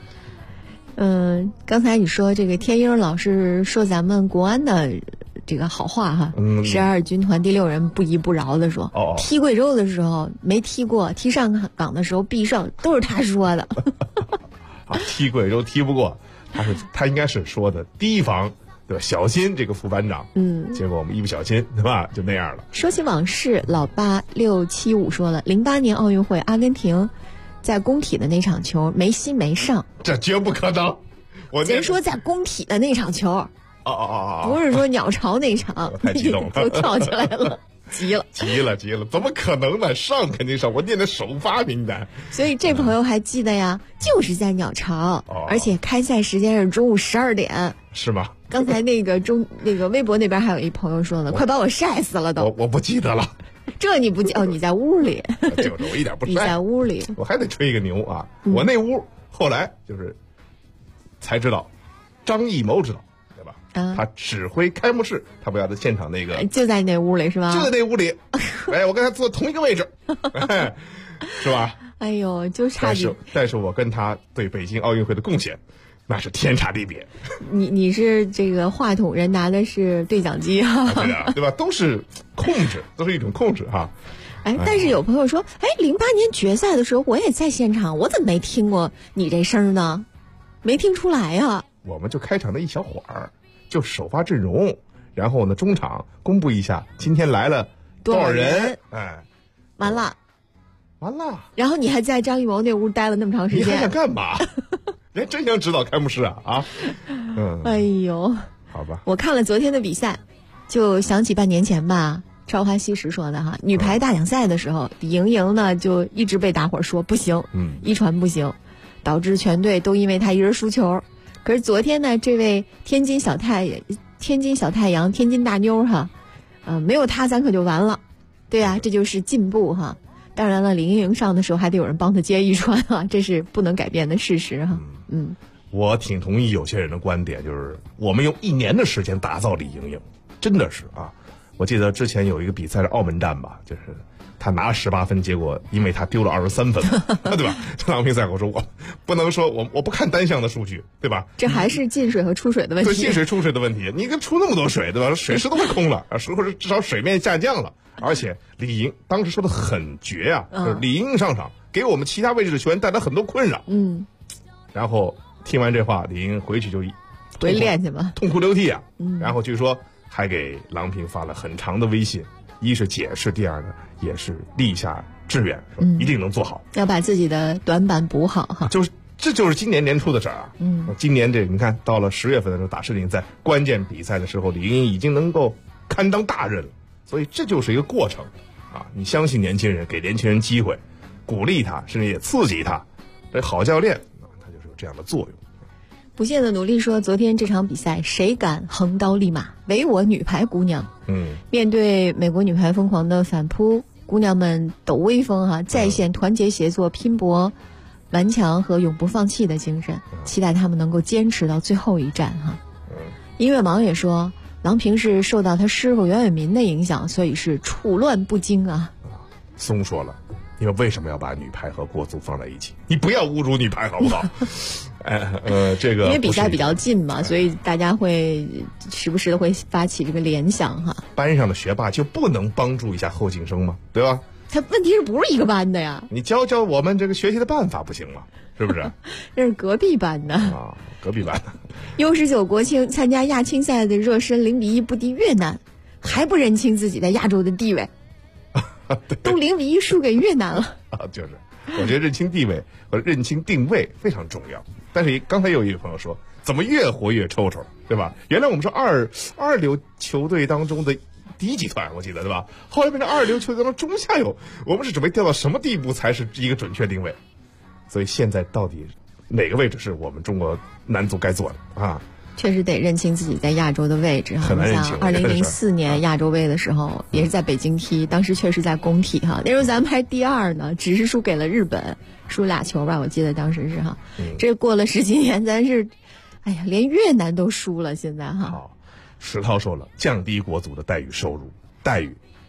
刚才你说这个天鹰老是说咱们国安的这个好话哈，12军团第6人不依不饶的说，踢贵州的时候没踢过，踢上港的时候必胜，都是他说的。
啊，踢贵州踢不过，他应该是说的提防，对吧？小心这个副班长。结果我们一不小心，对吧？就那样了。
说起往事，老八675说了，08年奥运会阿根廷在工体的那场球，梅西没上，
这绝不可能。
谁说在工体的那场球？不是说鸟巢那场。
太激动了，
都跳起来了。急了，
怎么可能呢？上肯定上，我念的首发名单。
所以这朋友还记得呀，就是在鸟巢，而且开赛时间是中午12点。
是吗？
刚才那个微博那边还有一朋友说呢，快把我晒死了都。
我不记得了。
这你不记你在屋里。
就是我一点不晒。
你在屋里，
我还得吹一个牛啊！我那屋后来就是才知道，张艺谋知道。他指挥开幕式，他不要在现场那个，
就在那屋里是吧？
就在那屋里，我跟他坐同一个位置，是吧？
哎呦，就差点。
但是我跟他对北京奥运会的贡献，那是天差地别。
你是这个话筒人，拿的是对讲机哈，
对吧？都是控制，都是一种控制哈。
但是有朋友说，08年决赛的时候我也在现场，我怎么没听过你这声呢？没听出来呀？
我们就开场的一小会儿。就首发阵容，然后呢，中场公布一下今天来了多少人，
完了，
然
后你还在张艺谋那屋待了那么长时间，
你还想干嘛？人真想指导开幕式啊！
哎呦，
好吧，
我看了昨天的比赛，就想起半年前吧，超华西时说的哈，女排大奖赛的时候，李盈莹呢就一直被大伙说不行，一传不行，导致全队都因为她一人输球。可是昨天呢，这位天津小太阳、天津大妞哈，没有她咱可就完了，对啊，这就是进步哈。当然了，李盈莹上的时候还得有人帮她接一传啊，这是不能改变的事实哈。
我挺同意有些人的观点，就是我们用1年的时间打造李盈莹，真的是啊。我记得之前有一个比赛是澳门站吧，就是他拿了18分，结果因为他丢了23分，对吧？郎平赛后说，我不能说我不看单项的数据，对吧？
这还是进水和出水的问题。
对，进水出水的问题，你跟出那么多水，对吧？水池都快空了，或者至少水面下降了。而且李莹当时说的很绝啊，就是李莹上场给我们其他位置的球员带来很多困扰。然后听完这话，李莹回去就
回练去吧，
痛哭流涕啊。然后据说还给郎平发了很长的微信。一是解释，第二呢也是立下志愿，说一定能做好，
要把自己的短板补好哈。
这就是今年年初的事儿啊。今年你看到了10月份的时候打世锦赛关键比赛的时候，李盈莹已经能够堪当大任了，所以这就是一个过程啊。你相信年轻人，给年轻人机会，鼓励他，甚至也刺激他，这好教练他就是有这样的作用。
不懈的努力说，昨天这场比赛谁敢横刀立马，唯我女排姑娘。面对美国女排疯狂的反扑，姑娘们抖威风哈，再现团结协作、拼搏、顽强和永不放弃的精神，期待她们能够坚持到最后一战哈。音乐盲也说，郎平是受到他师傅袁伟民的影响，所以是处乱不惊啊。
松说了，你们为什么要把女排和国足放在一起？你不要侮辱女排好不好？这个
因为比赛比较近嘛，所以大家会时不时的会发起这个联想哈。
班上的学霸就不能帮助一下后进生吗？对吧？
他问题是不是一个班的呀？
你教教我们这个学习的办法不行吗？是不是？
这是隔壁班的
啊，隔壁班的。
U19国青参加亚青赛的热身0-1不敌越南，还不认清自己在亚洲的地位，都0-1输给越南了
啊！就是，我觉得认清地位和认清定位非常重要。但是刚才有一个朋友说，怎么越活越抽抽，对吧？原来我们是二流球队当中的第一集团，我记得对吧？后来变成二流球队当中中下游，我们是准备掉到什么地步才是一个准确定位？所以现在到底哪个位置是我们中国男足该做的啊？
确实得认清自己在亚洲的位置哈。
很难认清。
像2004年亚洲杯的时候，也是在北京踢，当时确实在工体哈。那时候咱们排第2呢，只是输给了日本，输2球吧，我记得当时是哈。这过了10几年，咱是，哎呀，连越南都输了，现在哈。
好，石涛说了，降低国足的待遇收入待遇，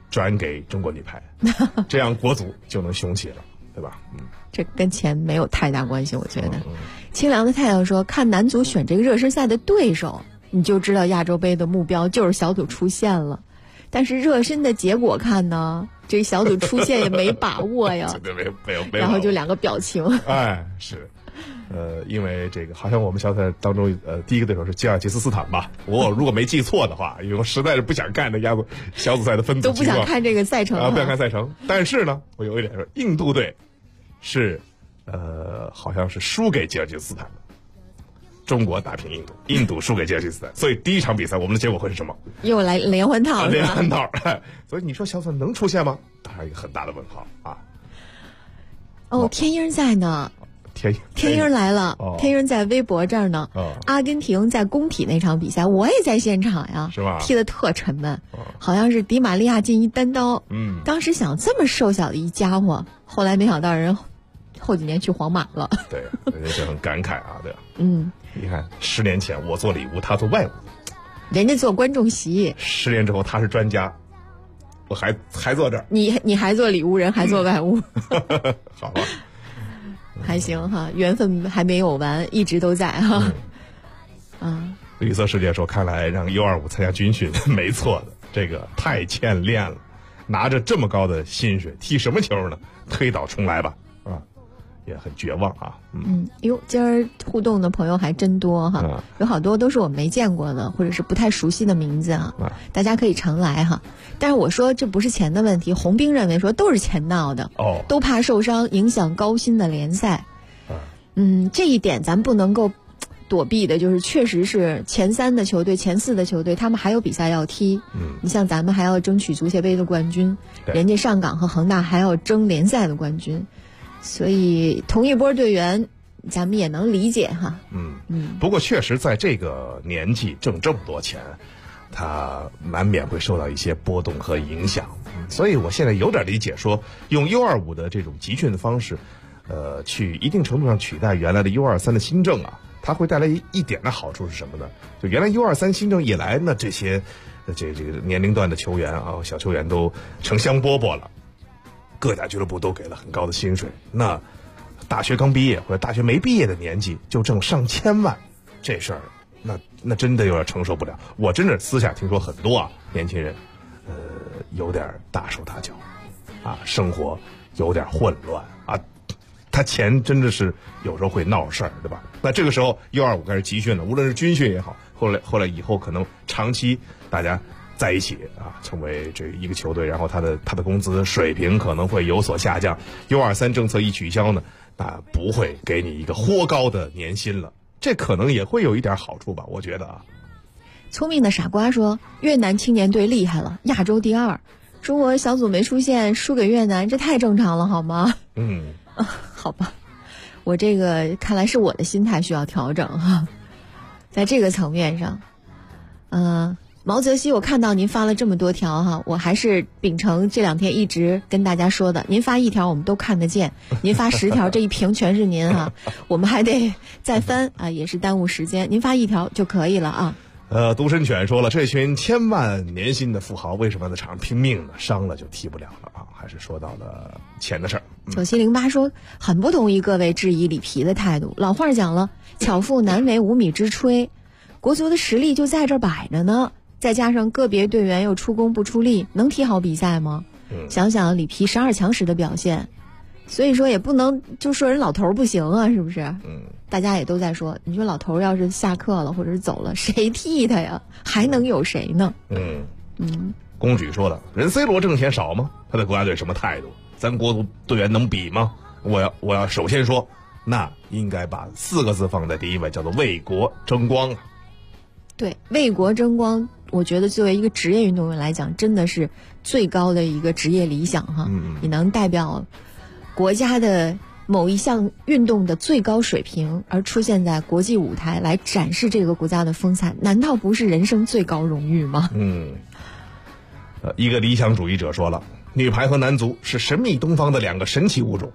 转给中国女排，这样国足就能雄起了，对吧？
这跟钱没有太大关系，我觉得。清凉的太阳说，看男足选这个热身赛的对手，你就知道亚洲杯的目标就是小组出线了。但是热身的结果看呢，这小组出线也没把握呀。
没有。
然后就两个表情。
哎，是。因为这个好像我们小组赛当中，第一个对手是吉尔吉斯斯坦吧？我如果没记错的话，因为我实在是不想看这小组赛的分组
都不想看这个赛程
啊，不想看赛程。但是呢，我有一点说，印度队是好像是输给吉尔吉斯斯坦的，中国打平印度，印度输给吉尔吉斯斯坦，所以第一场比赛我们的结果会是什么？
又来连环套，
连环套。所以你说小组赛能出现吗？当然一个很大的问号啊。
哦，天鹰在呢。天鹰来了，天鹰在微博这儿呢。阿根廷在工体那场比赛，我也在现场呀，
是吧？
踢得特沉闷，好像是迪玛利亚进一单刀。当时想这么瘦小的一家伙，后来没想到人后几年去皇马了。
对，人家就很感慨啊，对吧？你看10年前我做礼物，他做外物，
人家做观众席。
10年之后他是专家，我还坐这儿，
你还做礼物，人还做外物。
好吧。
还行哈，缘分还没有完，一直都在哈。
绿色世界说，看来让U25参加军训没错的，这个太欠练了，拿着这么高的薪水踢什么球呢？推倒重来吧，也很绝望啊。
哟，今儿互动的朋友还真多哈，有好多都是我没见过的，或者是不太熟悉的名字啊，大家可以常来哈。但是我说这不是钱的问题，红兵认为说都是钱闹的，都怕受伤影响高薪的联赛。这一点咱不能够躲避的，就是确实是前3的球队、前4的球队，他们还有比赛要踢。你像咱们还要争取足协杯的冠军，人家上港和恒大还要争联赛的冠军，所以同一波队员咱们也能理解哈。
不过确实在这个年纪挣这么多钱，他难免会受到一些波动和影响，所以我现在有点理解说用 U25 的这种集训的方式，去一定程度上取代原来的 U23 的新政啊，它会带来一点的好处是什么呢？就原来 U23 新政一来呢，这些这个年龄段的球员啊，小球员都成香饽饽了，各家俱乐部都给了很高的薪水，那大学刚毕业或者大学没毕业的年纪就挣上千万，这事儿那真的有点承受不了。我真的私下听说很多年轻人，有点大手大脚，生活有点混乱啊，他钱真的是有时候会闹事儿，对吧？那这个时候 U25 开始集训了，无论是军训也好，后来以后可能长期大家在一起成为这一个球队，然后他的工资水平可能会有所下降。U23 政策一取消呢，那不会给你一个豁高的年薪了。这可能也会有一点好处吧，我觉得
聪明的傻瓜说，越南青年队厉害了，亚洲第2，中国小组没出线，输给越南，这太正常了好吗？好吧，我这个看来是我的心态需要调整哈，在这个层面上，毛泽西，我看到您发了这么多条哈，我还是秉承这2天一直跟大家说的，您发1条我们都看得见，您发10条这一屏全是您哈，我们还得再翻也是耽误时间，您发1条就可以了啊。
独身犬说了，这群1000万年薪的富豪为什么在场上拼命呢？伤了就踢不了了还是说到了钱的事儿。
9708说，很不同意各位质疑里皮的态度，老话讲了，巧妇难为无米之炊，国足的实力就在这摆着呢，再加上个别队员又出工不出力，能踢好比赛吗？想想里皮12强时的表现，所以说也不能就说人老头不行啊，是不是？大家也都在说，你说老头要是下课了或者是走了，谁替他呀？还能有谁呢？
公举说了，人 C 罗挣钱少吗？他的国家队什么态度？咱国足队员能比吗？我要首先说，那应该把4个字放在第一位，叫做为国争光啊。
对，为国争光，我觉得作为一个职业运动员来讲，真的是最高的一个职业理想哈。你能代表国家的某一项运动的最高水平，而出现在国际舞台来展示这个国家的风采，难道不是人生最高荣誉吗？
一个理想主义者说了，女排和男足是神秘东方的2个神奇物种。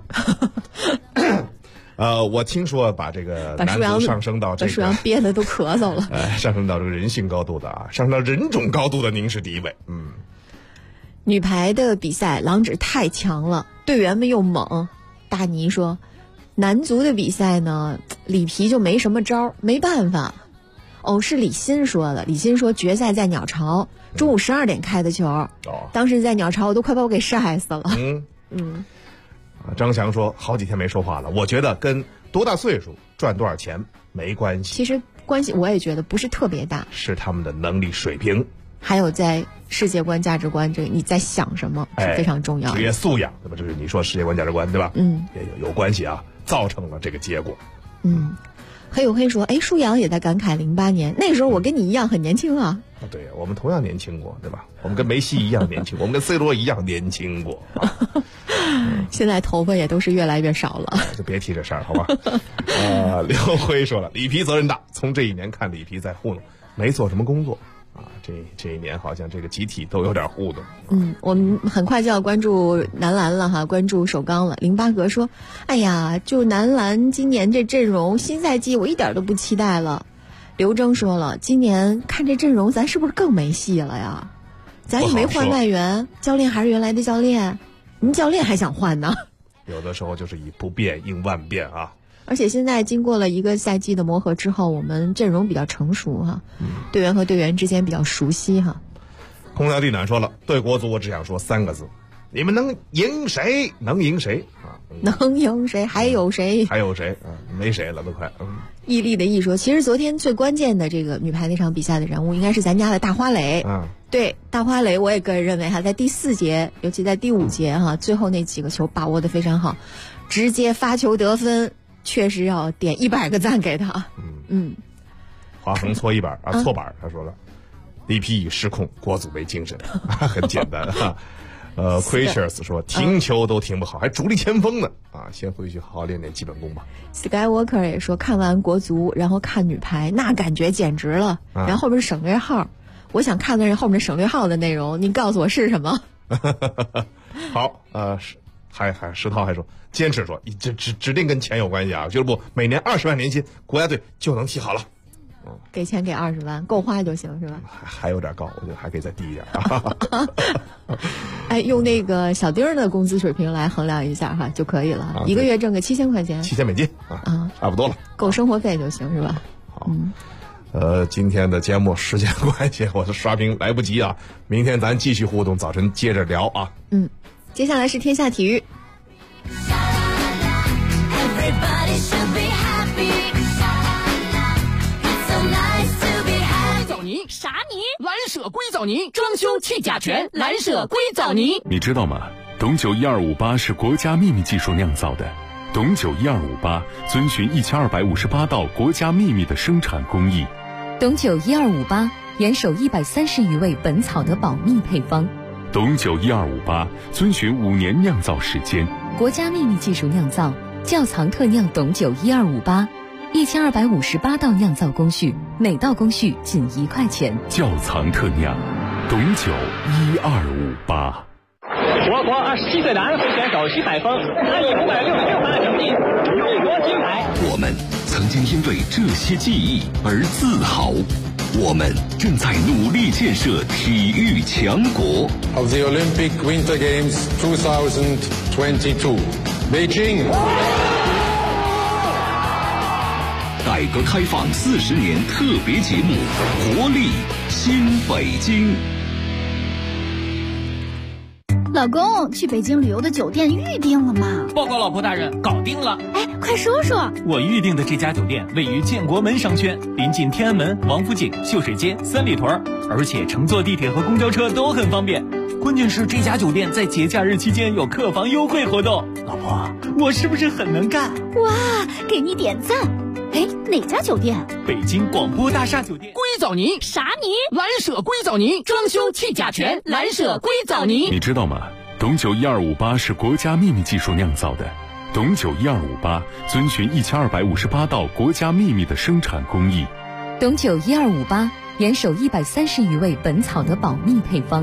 我听说把这个男足上升到这个，
把舒阳憋得都咳嗽了。
上升到这个人性高度的上升到人种高度的您是第一位。
女排的比赛郎指太强了，队员们又猛。大倪说，男足的比赛呢，里皮就没什么招，没办法。哦，是李欣说的。李欣说决赛在鸟巢，中午12点开的球。当时在鸟巢我都快把我给晒死了。
张翔说好几天没说话了，我觉得跟多大岁数赚多少钱没关系。
其实关系我也觉得不是特别大，
是他们的能力水平，
还有在世界观价值观这个你在想什么是非常重要的。
职业素养，对吧？这是你说世界观价值观，对吧？也有关系啊，造成了这个结果。
黑有黑说，舒阳也在感慨08年那时候我跟你一样很年轻啊。
对，我们同样年轻过，对吧？我们跟梅西一样年轻，我们跟 C 罗一样年轻过。
现在头发也都是越来越少了，
就别提这事儿，好吧？刘辉说了，里皮责任大，从这一年看里皮在糊弄，没做什么工作啊。这一年好像这个集体都有点糊弄。
我们很快就要关注男篮了哈，关注首钢了。08格说，哎呀，就男篮今年这阵容，新赛季我一点都不期待了。刘铮说了，今年看这阵容，咱是不是更没戏了呀？咱也没换外援，教练还是原来的教练，您教练还想换呢？
有的时候就是以不变应万变啊。
而且现在经过了一个赛季的磨合之后，我们阵容比较成熟哈，队员和队员之间比较熟悉哈。
空调地暖说了，对国足我只想说3个字：你们能赢谁？能赢谁啊？
能赢谁？还有谁？
还有谁啊？没谁了，都快。
毅力的毅说，其实昨天最关键的这个女排那场比赛的人物，应该是咱家的大花蕾。对，大花蕾，我也个人认为哈，在第4节，尤其在第5节哈，最后那几个球把握的非常好，直接发球得分，确实要点100个赞给他。
华恒搓1板啊，搓板，他说了，里皮已失控，国足没精神，很简单哈。Creatures 说停球都停不好，还主力前锋呢啊！先回去好好练练基本功吧。
Skywalker 也说看完国足，然后看女排，那感觉简直了。然后后边是省略号，我想看的是后面省略号的内容，您告诉我是什么？
好，还石涛还说坚持说，指定跟钱有关系啊！俱乐部每年20万年薪，国家队就能踢好了。
给钱给20万，够花就行是吧？
还有点高，我觉得还可以再低一点。
用那个小丁的工资水平来衡量一下哈就可以了，一个月挣个7000块钱
，7000美金啊，差不多了，
够生活费就行是吧？
好，今天的节目时间关系，我是刷屏来不及啊，明天咱继续互动，早晨接着聊啊。
接下来是天下体育。
啥泥？蓝舍硅藻泥，装修去甲醛，蓝舍硅藻泥。
你知道吗？董酒1258是国家秘密技术酿造的。董酒1258遵循1258道国家秘密的生产工艺。
董酒1258严守130余味本草的保密配方。
董酒1258遵循5年酿造时间，
国家秘密技术酿造，窖藏特酿董酒1258，1258道酿造工序，每道工序仅1块钱。
窖藏特酿，董酒1258。
我国27岁男会选手徐海峰，他以566码成绩入国金牌。
我们曾经因为这些记忆而自豪，我们正在努力建设体育强国。
Of the Olympic Winter Games 2022, Beijing。
改革开放40年特别节目，活力新北京。
老公，去北京旅游的酒店预定了吗？
报告老婆大人，搞定了。
快说说。
我预定的这家酒店位于建国门商圈，临近天安门、王府井、秀水街、三里屯，而且乘坐地铁和公交车都很方便。关键是这家酒店在节假日期间有客房优惠活动。老婆，我是不是很能干？
哇，给你点赞。哪家酒店？
北京广播大厦酒店。硅藻泥？
啥泥？
蓝舍硅藻泥，装修去甲醛，蓝舍硅藻泥。
你知道吗？董酒1258是国家秘密技术酿造的。董酒1258遵循1258道国家秘密的生产工艺。
董酒1258严守130余味本草的保密配方。